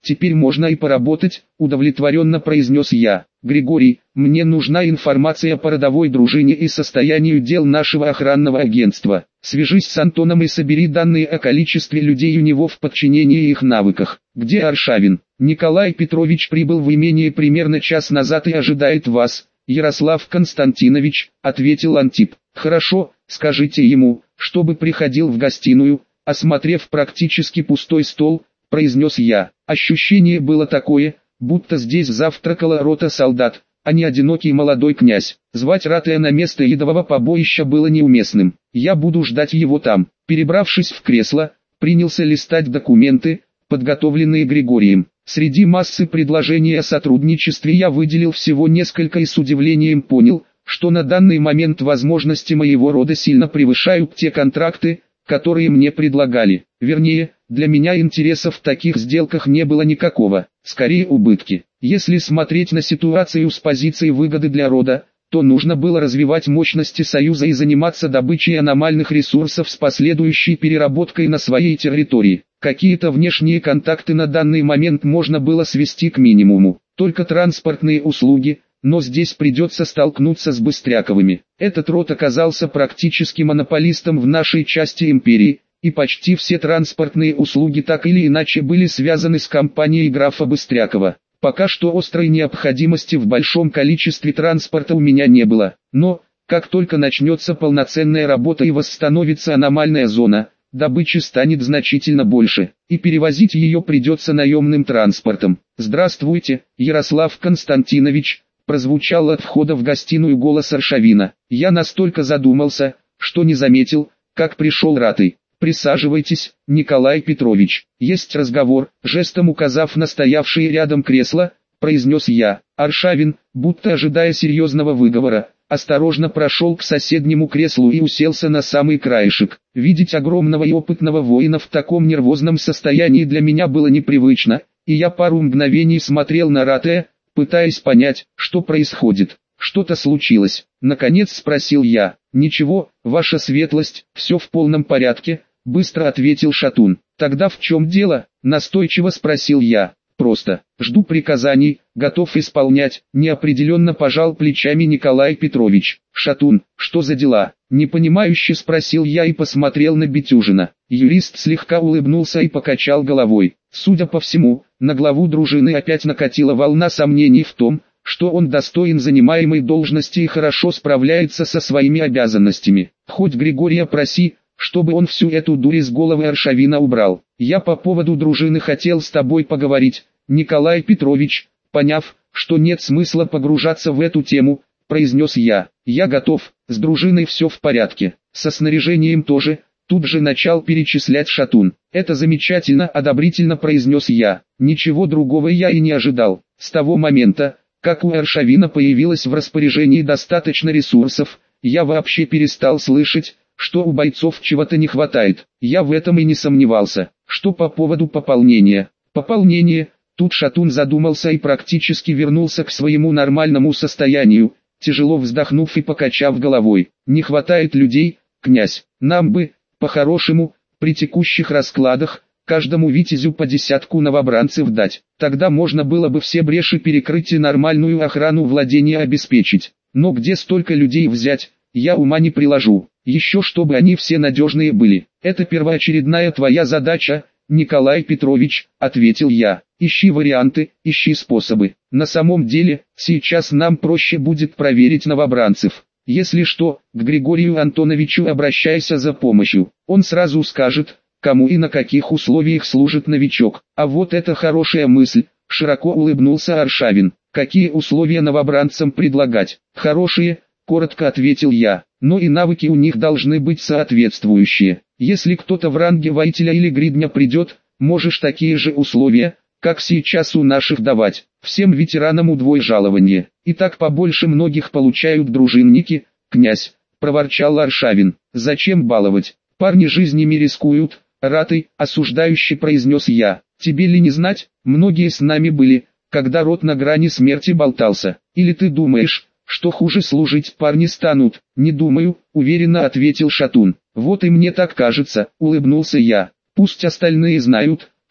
A: теперь можно и поработать, удовлетворенно произнес я. Григорий, мне нужна информация по родовой дружине и состоянию дел нашего охранного агентства. Свяжись с Антоном и собери данные о количестве людей у него в подчинении и их навыках. Где Аршавин? Николай Петрович прибыл в имение примерно час назад и ожидает вас, Ярослав Константинович, ответил Антип. Хорошо, скажите ему, чтобы приходил в гостиную, осмотрев практически пустой стол, произнес я. Ощущение было такое, будто здесь завтракала рота солдат, а не одинокий молодой князь. Звать Ратая на место ядового побоища было неуместным. Я буду ждать его там. Перебравшись в кресло, принялся листать документы, подготовленные Григорием. Среди массы предложений о сотрудничестве я выделил всего несколько и с удивлением понял, что на данный момент возможности моего рода сильно превышают те контракты, которые мне предлагали. Вернее, для меня интереса в таких сделках не было никакого, скорее убытки. Если смотреть на ситуацию с позиции выгоды для рода, то нужно было развивать мощности союза и заниматься добычей аномальных ресурсов с последующей переработкой на своей территории. Какие-то внешние контакты на данный момент можно было свести к минимуму, только транспортные услуги, но здесь придется столкнуться с Быстряковыми. Этот род оказался практически монополистом в нашей части империи, и почти все транспортные услуги так или иначе были связаны с компанией графа Быстрякова. Пока что острой необходимости в большом количестве транспорта у меня не было, но, как только начнется полноценная работа и восстановится аномальная зона, добычи станет значительно больше, и перевозить ее придется наемным транспортом. «Здравствуйте, Ярослав Константинович», прозвучал от входа в гостиную голос Аршавина. Я настолько задумался, что не заметил, как пришел Ратый. «Присаживайтесь, Николай Петрович, есть разговор», жестом указав на стоявшее рядом кресло, произнес я. Аршавин, будто ожидая серьезного выговора, осторожно прошел к соседнему креслу и уселся на самый краешек. Видеть огромного и опытного воина в таком нервозном состоянии для меня было непривычно, и я пару мгновений смотрел на Ратая, пытаясь понять, что происходит. «Что-то случилось?» — наконец спросил я. «Ничего, ваша светлость, все в полном порядке», — быстро ответил Шатун. «Тогда в чем дело?» — настойчиво спросил я. «Просто, жду приказаний, готов исполнять», — неопределенно пожал плечами Николай Петрович. «Шатун, что за дела?» — непонимающе спросил я и посмотрел на Бетюжина. Юрист слегка улыбнулся и покачал головой. Судя по всему, на главу дружины опять накатила волна сомнений в том, что он достоин занимаемой должности и хорошо справляется со своими обязанностями. Хоть Григория проси, чтобы он всю эту дурь из головы Аршавина убрал. Я по поводу дружины хотел с тобой поговорить, Николай Петрович, поняв, что нет смысла погружаться в эту тему, произнес я. Я готов, с дружиной все в порядке, со снаряжением тоже, тут же начал перечислять Шатун. Это замечательно, одобрительно произнес я. Ничего другого я и не ожидал. С того момента, как у Аршавина появилось в распоряжении достаточно ресурсов, я вообще перестал слышать, что у бойцов чего-то не хватает. Я в этом и не сомневался. Что по поводу пополнения? Пополнение, тут Шатун задумался и практически вернулся к своему нормальному состоянию, тяжело вздохнув и покачав головой. Не хватает людей, князь. Нам бы, по-хорошему, при текущих раскладах, каждому витязю по десятку новобранцев дать. Тогда можно было бы все бреши перекрыть и нормальную охрану владения обеспечить. Но где столько людей взять, я ума не приложу. Еще чтобы они все надежные были. Это первоочередная твоя задача, Николай Петрович, ответил я. Ищи варианты, ищи способы. На самом деле, сейчас нам проще будет проверить новобранцев. Если что, к Григорию Антоновичу обращайся за помощью. Он сразу скажет, кому и на каких условиях служит новичок. А вот это хорошая мысль, широко улыбнулся Аршавин. Какие условия новобранцам предлагать? Хорошие, коротко ответил я. Но и навыки у них должны быть соответствующие. Если кто-то в ранге воителя или гридня придет, можешь такие же условия, как сейчас у наших давать. Всем ветеранам удвой жалование. И так побольше многих получают дружинники, князь, проворчал Аршавин. Зачем баловать? Парни жизнями рискуют. Ратый, осуждающий произнес я. Тебе ли не знать, многие с нами были, когда род на грани смерти болтался. Или ты думаешь, что хуже служить парни станут? Не думаю, уверенно ответил Шатун. Вот и мне так кажется, улыбнулся я. Пусть остальные знают,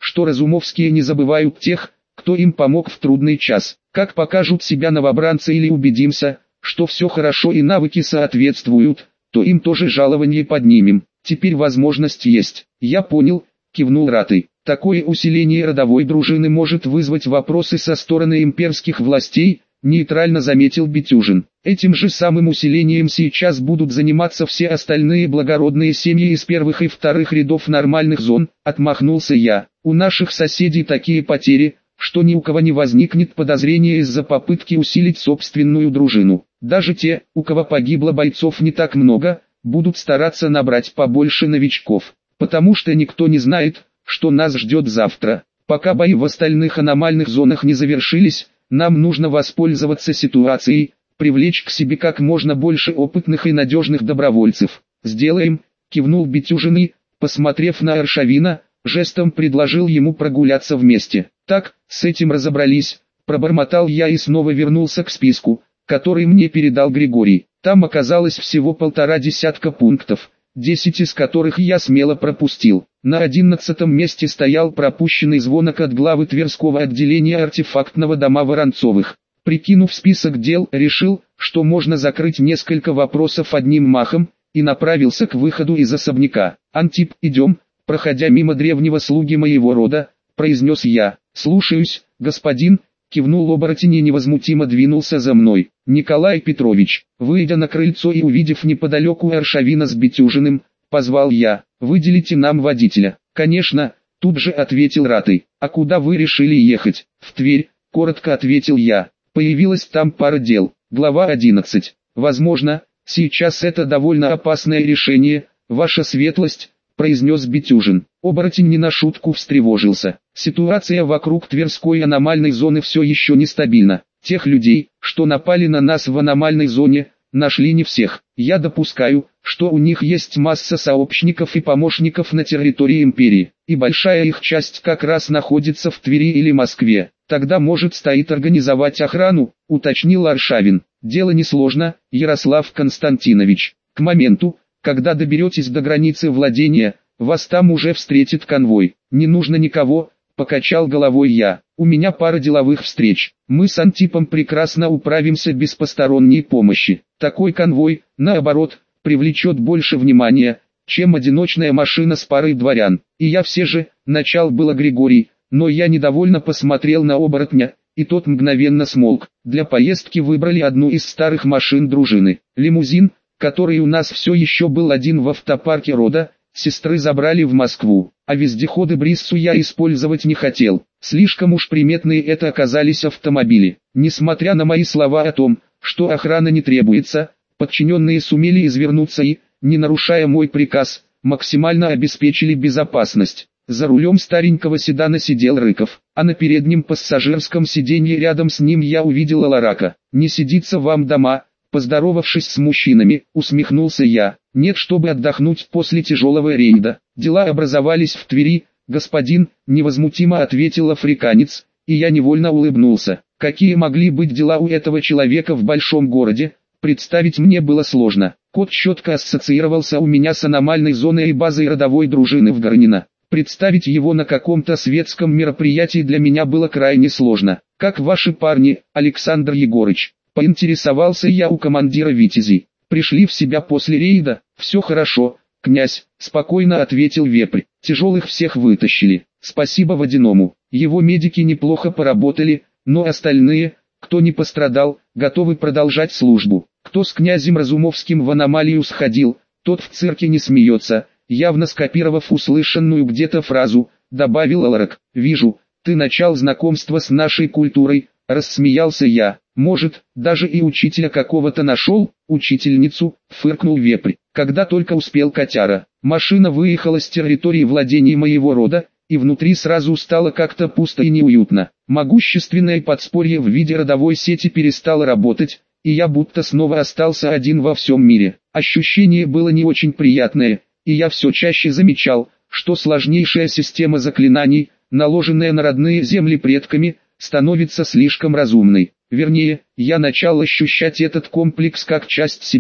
A: что разумовские не забывают тех, кто им помог в трудный час. Как покажут себя новобранцы или убедимся, что все хорошо и навыки соответствуют, то им тоже жалование поднимем. Теперь возможность есть. Я понял, кивнул Ратый. Такое усиление родовой дружины может вызвать вопросы со стороны имперских властей, нейтрально заметил Битюжин. Этим же самым усилением сейчас будут заниматься все остальные благородные семьи из первых и вторых рядов нормальных зон, отмахнулся я. У наших соседей такие потери, что ни у кого не возникнет подозрения из-за попытки усилить собственную дружину. Даже те, у кого погибло бойцов не так много, будут стараться набрать побольше новичков, потому что никто не знает, что нас ждет завтра. Пока бои в остальных аномальных зонах не завершились, нам нужно воспользоваться ситуацией, привлечь к себе как можно больше опытных и надежных добровольцев. «Сделаем», — кивнул Битюжин и, посмотрев на Аршавина, жестом предложил ему прогуляться вместе. «Так, с этим разобрались», — пробормотал я и снова вернулся к списку, который мне передал Григорий. Там оказалось всего 1,5 десятка пунктов, 10 из которых я смело пропустил. На 11-м месте стоял пропущенный звонок от главы Тверского отделения артефактного дома Воронцовых. Прикинув список дел, решил, что можно закрыть несколько вопросов одним махом, и направился к выходу из особняка. «Антип, идем», проходя мимо древнего слуги моего рода, произнес я. «Слушаюсь, господин», кивнул оборотень и невозмутимо двинулся за мной. Николай Петрович, выйдя на крыльцо и увидев неподалеку Аршавина с Битюжиным, позвал я. «Выделите нам водителя». «Конечно», тут же ответил Ратый. «А куда вы решили ехать?» «В Тверь», коротко ответил я. Появилась там пара дел. Глава 11. «Возможно, сейчас это довольно опасное решение, ваша светлость», произнес Битюжин. Оборотень не на шутку встревожился. Ситуация вокруг Тверской аномальной зоны все еще нестабильна. Тех людей, что напали на нас в аномальной зоне, нашли не всех. Я допускаю, что у них есть масса сообщников и помощников на территории империи, и большая их часть как раз находится в Твери или Москве. Тогда может стоит организовать охрану, уточнил Аршавин. Дело несложно, Ярослав Константинович. К моменту, когда доберетесь до границы владения, вас там уже встретит конвой. Не нужно никого, покачал головой я. У меня пара деловых встреч. Мы с Антипом прекрасно управимся без посторонней помощи. Такой конвой, наоборот, привлечет больше внимания, чем одиночная машина с парой дворян. И я все же, начал было Григорий, но я недовольно посмотрел на оборотня, и тот мгновенно смолк. Для поездки выбрали одну из старых машин дружины. Лимузин, который у нас все еще был один в автопарке рода, сестры забрали в Москву, а вездеходы Бриссу я использовать не хотел. Слишком уж приметные это оказались автомобили. Несмотря на мои слова о том, что охрана не требуется, подчиненные сумели извернуться и, не нарушая мой приказ, максимально обеспечили безопасность. За рулем старенького седана сидел Рыков, а на переднем пассажирском сиденье рядом с ним я увидел Аларака. «Не сидится вам дома?» Поздоровавшись с мужчинами, усмехнулся я. «Нет, чтобы отдохнуть после тяжелого рейда. Дела образовались в Твери, господин», невозмутимо ответил африканец, и я невольно улыбнулся. Какие могли быть дела у этого человека в большом городе, представить мне было сложно. Кот четко ассоциировался у меня с аномальной зоной и базой родовой дружины в Горнино. Представить его на каком-то светском мероприятии для меня было крайне сложно. «Как ваши парни, Александр Егорыч?» Поинтересовался я у командира Витязей. «Пришли в себя после рейда?» «Все хорошо, князь», спокойно ответил Вепрь. «Тяжелых всех вытащили. Спасибо Водяному. Его медики неплохо поработали, но остальные, кто не пострадал, готовы продолжать службу. Кто с князем Разумовским в аномалию сходил, тот в цирке не смеется», явно скопировав услышанную где-то фразу, добавил Аларак. «Вижу, ты начал знакомство с нашей культурой», рассмеялся я. «Может, даже и учителя какого-то нашел?» «Учительницу», фыркнул Вепрь. «Когда только успел котяра». Машина выехала с территории владений моего рода, и внутри сразу стало как-то пусто и неуютно. Могущественное подспорье в виде родовой сети перестало работать, и я будто снова остался один во всем мире. Ощущение было не очень приятное, и я все чаще замечал, что сложнейшая система заклинаний, наложенная на родные земли предками, становится слишком разумной. Вернее, я начал ощущать этот комплекс как часть себя.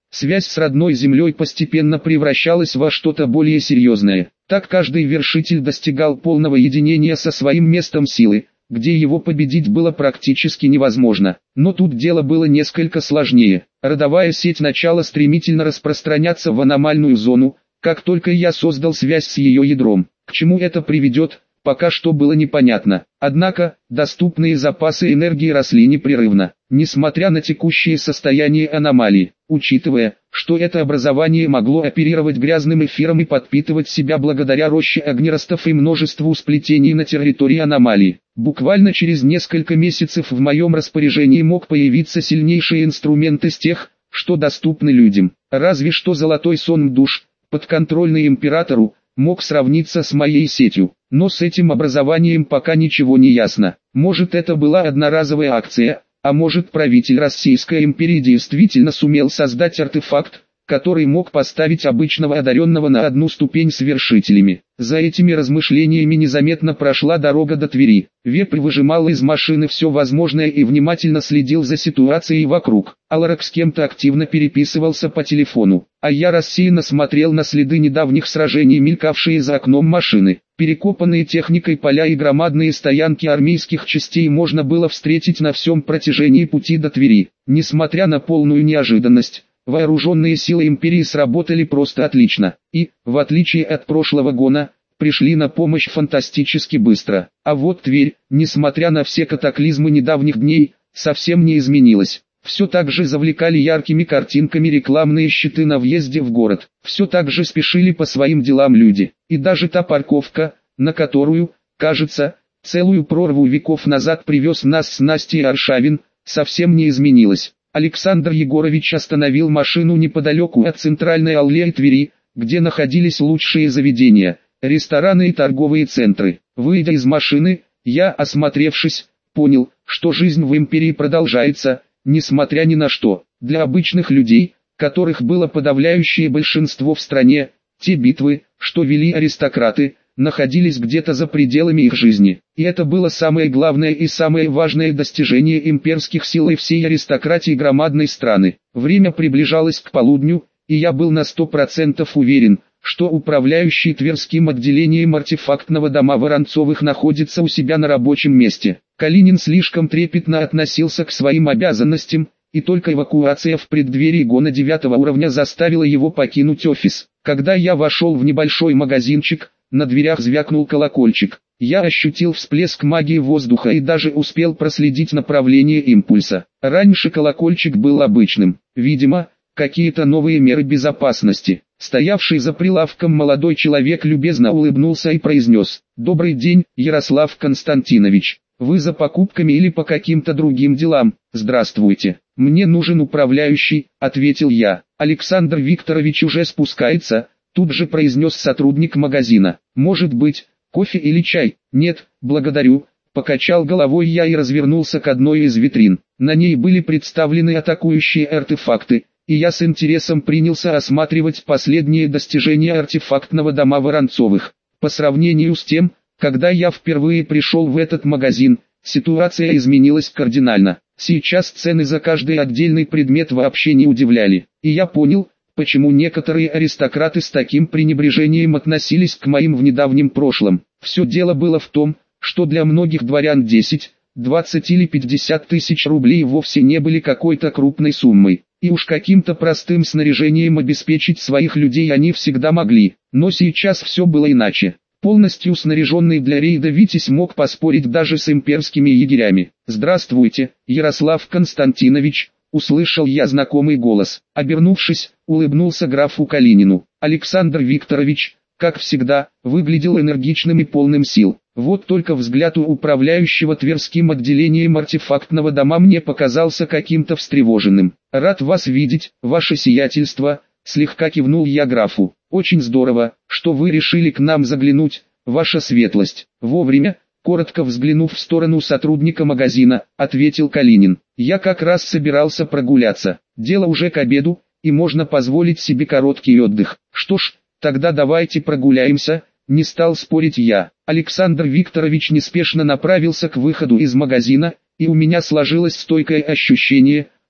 A: Связь с родной землей постепенно превращалась во что-то более серьезное. Так каждый вершитель достигал полного единения со своим местом силы, где его победить было практически невозможно. Но тут дело было несколько сложнее. Родовая сеть начала стремительно распространяться в аномальную зону, как только я создал связь с ее ядром. К чему это приведет, пока что было непонятно. Однако, доступные запасы энергии росли непрерывно, несмотря на текущее состояние аномалии. Учитывая, что это образование могло оперировать грязным эфиром и подпитывать себя благодаря роще огнеростов и множеству сплетений на территории аномалии. Буквально через несколько месяцев в моем распоряжении мог появиться сильнейший инструмент из тех, что доступны людям. Разве что золотой сон душ, подконтрольный императору, мог сравниться с моей сетью. Но с этим образованием пока ничего не ясно. Может, это была одноразовая акция, а может, правитель Российской империи действительно сумел создать артефакт, который мог поставить обычного одаренного на одну ступень с вершителями. За этими размышлениями незаметно прошла дорога до Твери. Вепрь выжимал из машины все возможное и внимательно следил за ситуацией вокруг. Аларок с кем-то активно переписывался по телефону, а я рассеянно смотрел на следы недавних сражений, мелькавшие за окном машины. Перекопанные техникой поля и громадные стоянки армейских частей можно было встретить на всем протяжении пути до Твери. Несмотря на полную неожиданность, вооруженные силы империи сработали просто отлично, и, в отличие от прошлого гона, пришли на помощь фантастически быстро. А вот Тверь, несмотря на все катаклизмы недавних дней, совсем не изменилась. Все так же завлекали яркими картинками рекламные щиты на въезде в город. Все так же спешили по своим делам люди. И даже та парковка, на которую, кажется, целую прорву веков назад привез нас с Настей Аршавин, совсем не изменилась. Александр Егорович остановил машину неподалеку от центральной аллеи Твери, где находились лучшие заведения, рестораны и торговые центры. Выйдя из машины, я, осмотревшись, понял, что жизнь в империи продолжается, несмотря ни на что. Для обычных людей, которых было подавляющее большинство в стране, те битвы, что вели аристократы, находились где-то за пределами их жизни. И это было самое главное и самое важное достижение имперских сил и всей аристократии громадной страны. Время приближалось к полудню, и я был на 100% уверен, что управляющий Тверским отделением артефактного дома Воронцовых находится у себя на рабочем месте. Калинин слишком трепетно относился к своим обязанностям, и только эвакуация в преддверии гона 9 уровня заставила его покинуть офис. Когда я вошел в небольшой магазинчик, на дверях звякнул колокольчик. Я ощутил всплеск магии воздуха и даже успел проследить направление импульса. Раньше колокольчик был обычным. Видимо, какие-то новые меры безопасности. Стоявший за прилавком молодой человек любезно улыбнулся и произнес: «Добрый день, Ярослав Константинович. Вы за покупками или по каким-то другим делам?» «Здравствуйте. Мне нужен управляющий», — ответил я. «Александр Викторович уже спускается», — тут же произнес сотрудник магазина. «Может быть, кофе или чай?» «Нет, благодарю», — покачал головой я и развернулся к одной из витрин. На ней были представлены атакующие артефакты, и я с интересом принялся осматривать последние достижения артефактного дома Воронцовых. По сравнению с тем, когда я впервые пришел в этот магазин, ситуация изменилась кардинально. Сейчас цены за каждый отдельный предмет вообще не удивляли, и я понял, почему некоторые аристократы с таким пренебрежением относились к моим в недавнем прошлом. Все дело было в том, что для многих дворян 10, 20 или 50 тысяч рублей вовсе не были какой-то крупной суммой. И уж каким-то простым снаряжением обеспечить своих людей они всегда могли. Но сейчас все было иначе. Полностью снаряженный для рейда Витязь мог поспорить даже с имперскими егерями. «Здравствуйте, Ярослав Константинович», — услышал я знакомый голос. Обернувшись, улыбнулся графу Калинину. Александр Викторович, как всегда, выглядел энергичным и полным сил. Вот только взгляд у управляющего Тверским отделением артефактного дома мне показался каким-то встревоженным. «Рад вас видеть, ваше сиятельство», — слегка кивнул я графу. «Очень здорово, что вы решили к нам заглянуть, ваша светлость». «Вовремя», — коротко взглянув в сторону сотрудника магазина, ответил Калинин. «Я как раз собирался прогуляться. Дело уже к обеду, и можно позволить себе короткий отдых. Что ж, тогда давайте прогуляемся», — не стал спорить я. Александр Викторович неспешно направился к выходу из магазина, и у меня сложилось стойкое ощущение,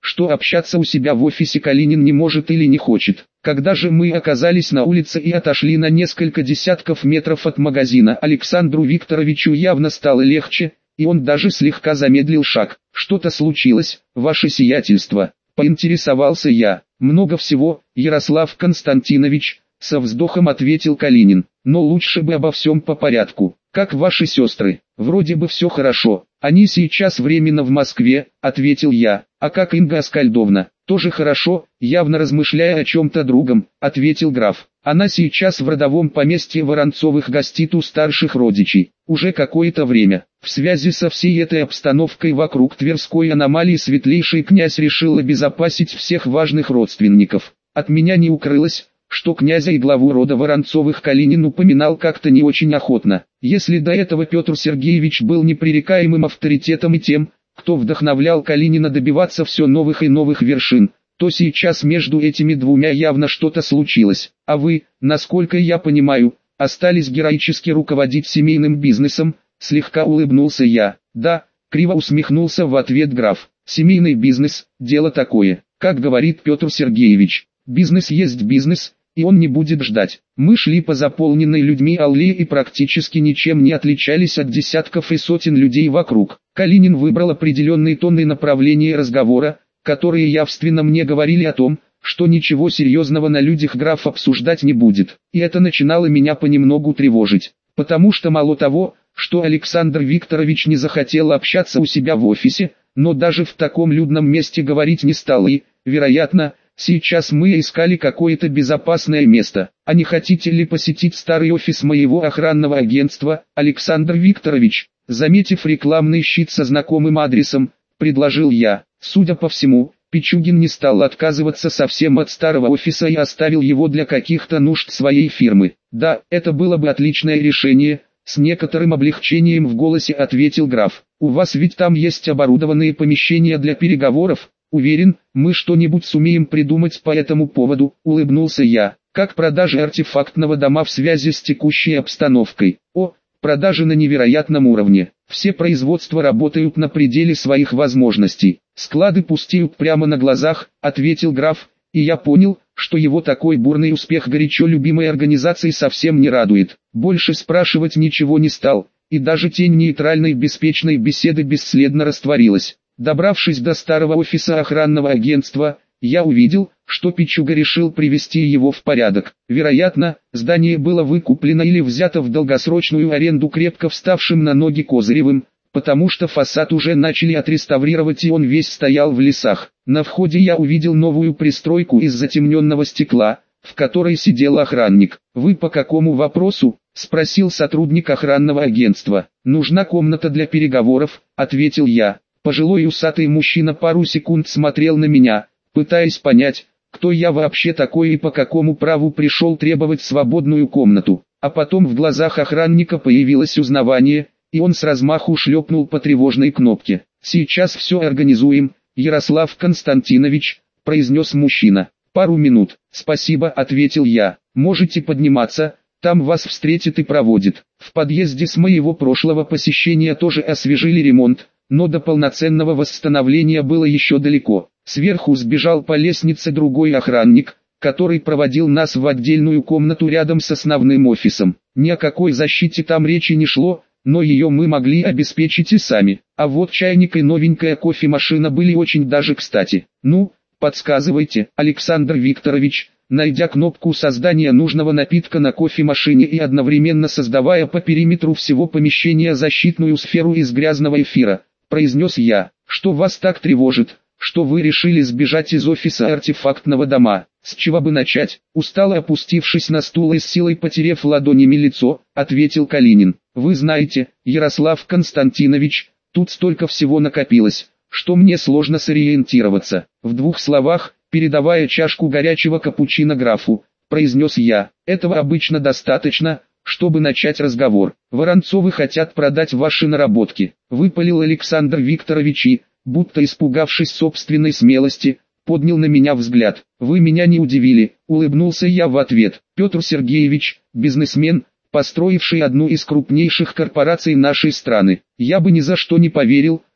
A: что общаться у себя в офисе Калинин не может или не хочет. Когда же мы оказались на улице и отошли на несколько десятков метров от магазина, Александру Викторовичу явно стало легче, и он даже слегка замедлил шаг. «Что-то случилось, ваше сиятельство?» – поинтересовался я. «Много всего, Ярослав Константинович», – со вздохом ответил Калинин. «Но лучше бы обо всем по порядку. Как ваши сестры?» «Вроде бы все хорошо. Они сейчас временно в Москве», – ответил я. «А как Инга Аскальдовна?» «Тоже хорошо», явно размышляя о чем-то другом, ответил граф. «Она сейчас в родовом поместье Воронцовых гостит у старших родичей. Уже какое-то время. В связи со всей этой обстановкой вокруг Тверской аномалии светлейший князь решил обезопасить всех важных родственников. От меня не укрылось, что князя и главу рода Воронцовых Калинин упоминал как-то не очень охотно. Если до этого Петр Сергеевич был непререкаемым авторитетом и тем, кто вдохновлял Калинина добиваться все новых и новых вершин, то сейчас между этими двумя явно что-то случилось. А вы, насколько я понимаю, остались героически руководить семейным бизнесом, слегка улыбнулся я. Да, криво усмехнулся в ответ граф. Семейный бизнес, дело такое, как говорит Петр Сергеевич. Бизнес есть бизнес, и он не будет ждать. Мы шли по заполненной людьми аллее и практически ничем не отличались от десятков и сотен людей вокруг. Калинин выбрал определенные тоны и направления разговора, которые явственно мне говорили о том, что ничего серьезного на людях граф обсуждать не будет. И это начинало меня понемногу тревожить, потому что мало того, что Александр Викторович не захотел общаться у себя в офисе, но даже в таком людном месте говорить не стал и, вероятно, сейчас мы искали какое-то безопасное место. А не хотите ли посетить старый офис моего охранного агентства, Александр Викторович? Заметив рекламный щит со знакомым адресом, предложил я. Судя по всему, Пичугин не стал отказываться совсем от старого офиса и оставил его для каких-то нужд своей фирмы. Да, это было бы отличное решение, с некоторым облегчением в голосе ответил граф. У вас ведь там есть оборудованные помещения для переговоров? Уверен, мы что-нибудь сумеем придумать по этому поводу, улыбнулся я. Как продажи артефактного дома в связи с текущей обстановкой? О, продажи на невероятном уровне. Все производства работают на пределе своих возможностей. Склады пустеют прямо на глазах, ответил граф, и я понял, что его такой бурный успех горячо любимой организации совсем не радует. Больше спрашивать ничего не стал, и даже тень нейтральной беспечной беседы бесследно растворилась. Добравшись до старого офиса охранного агентства, я увидел, что Пичуга решил привести его в порядок. Вероятно, здание было выкуплено или взято в долгосрочную аренду крепко вставшим на ноги Козыревым, потому что фасад уже начали отреставрировать и он весь стоял в лесах. На входе я увидел новую пристройку из затемненного стекла, в которой сидел охранник. «Вы по какому вопросу?» – спросил сотрудник охранного агентства. «Нужна комната для переговоров», – ответил я. Пожилой усатый мужчина пару секунд смотрел на меня, пытаясь понять, кто я вообще такой и по какому праву пришел требовать свободную комнату. А потом в глазах охранника появилось узнавание, и он с размаху шлепнул по тревожной кнопке. «Сейчас все организуем, Ярослав Константинович», – произнес мужчина. «Пару минут». «Спасибо», – ответил я. «Можете подниматься, там вас встретит и проводит». В подъезде с моего прошлого посещения тоже освежили ремонт, но до полноценного восстановления было еще далеко. Сверху сбежал по лестнице другой охранник, который проводил нас в отдельную комнату рядом с основным офисом. Ни о какой защите там речи не шло, но ее мы могли обеспечить и сами. А вот чайник и новенькая кофемашина были очень даже кстати. «Ну, подсказывайте, Александр Викторович», найдя кнопку создания нужного напитка на кофемашине и одновременно создавая по периметру всего помещения защитную сферу из грязного эфира, произнес я. «Что вас так тревожит, что вы решили сбежать из офиса артефактного дома? С чего бы начать?» Устало опустившись на стул и с силой потерев ладонями лицо, ответил Калинин. «Вы знаете, Ярослав Константинович, тут столько всего накопилось, что мне сложно сориентироваться». В двух словах, передавая чашку горячего капучино графу, произнес я. «Этого обычно достаточно, чтобы начать разговор. Воронцовы хотят продать ваши наработки», выпалил Александр Викторович и, будто испугавшись собственной смелости, поднял на меня взгляд. «Вы меня не удивили», улыбнулся я в ответ. «Петр Сергеевич, бизнесмен, построивший одну из крупнейших корпораций нашей страны. Я бы ни за что не поверил,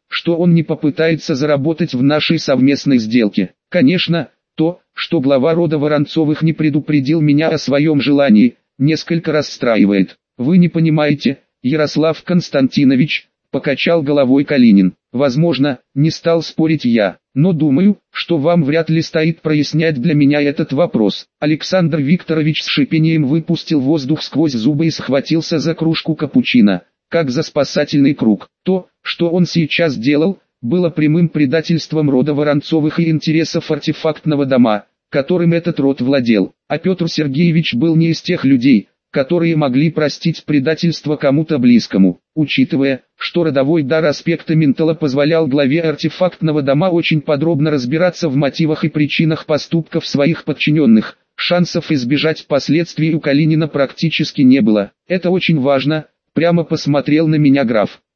A: что он не попытается заработать в нашей совместной сделке. Конечно, то, что глава рода Воронцовых не предупредил меня о своем желании, несколько расстраивает. Вы не понимаете, Ярослав Константинович, покачал головой Калинин. Возможно, не стал спорить я, но думаю, что вам вряд ли стоит прояснять для меня этот вопрос. Александр Викторович с шипением выпустил воздух сквозь зубы и схватился за кружку капучино, как за спасательный круг. То, что он сейчас делал, было прямым предательством рода Воронцовых и интересов артефактного дома, которым этот род владел. А Петр Сергеевич был не из тех людей, которые могли простить предательство кому-то близкому, учитывая, что родовой дар аспекта ментала позволял главе артефактного дома очень подробно разбираться в мотивах и причинах поступков своих подчиненных. Шансов избежать последствий у Калинина практически не было. Это очень важно, прямо посмотрел на меня граф.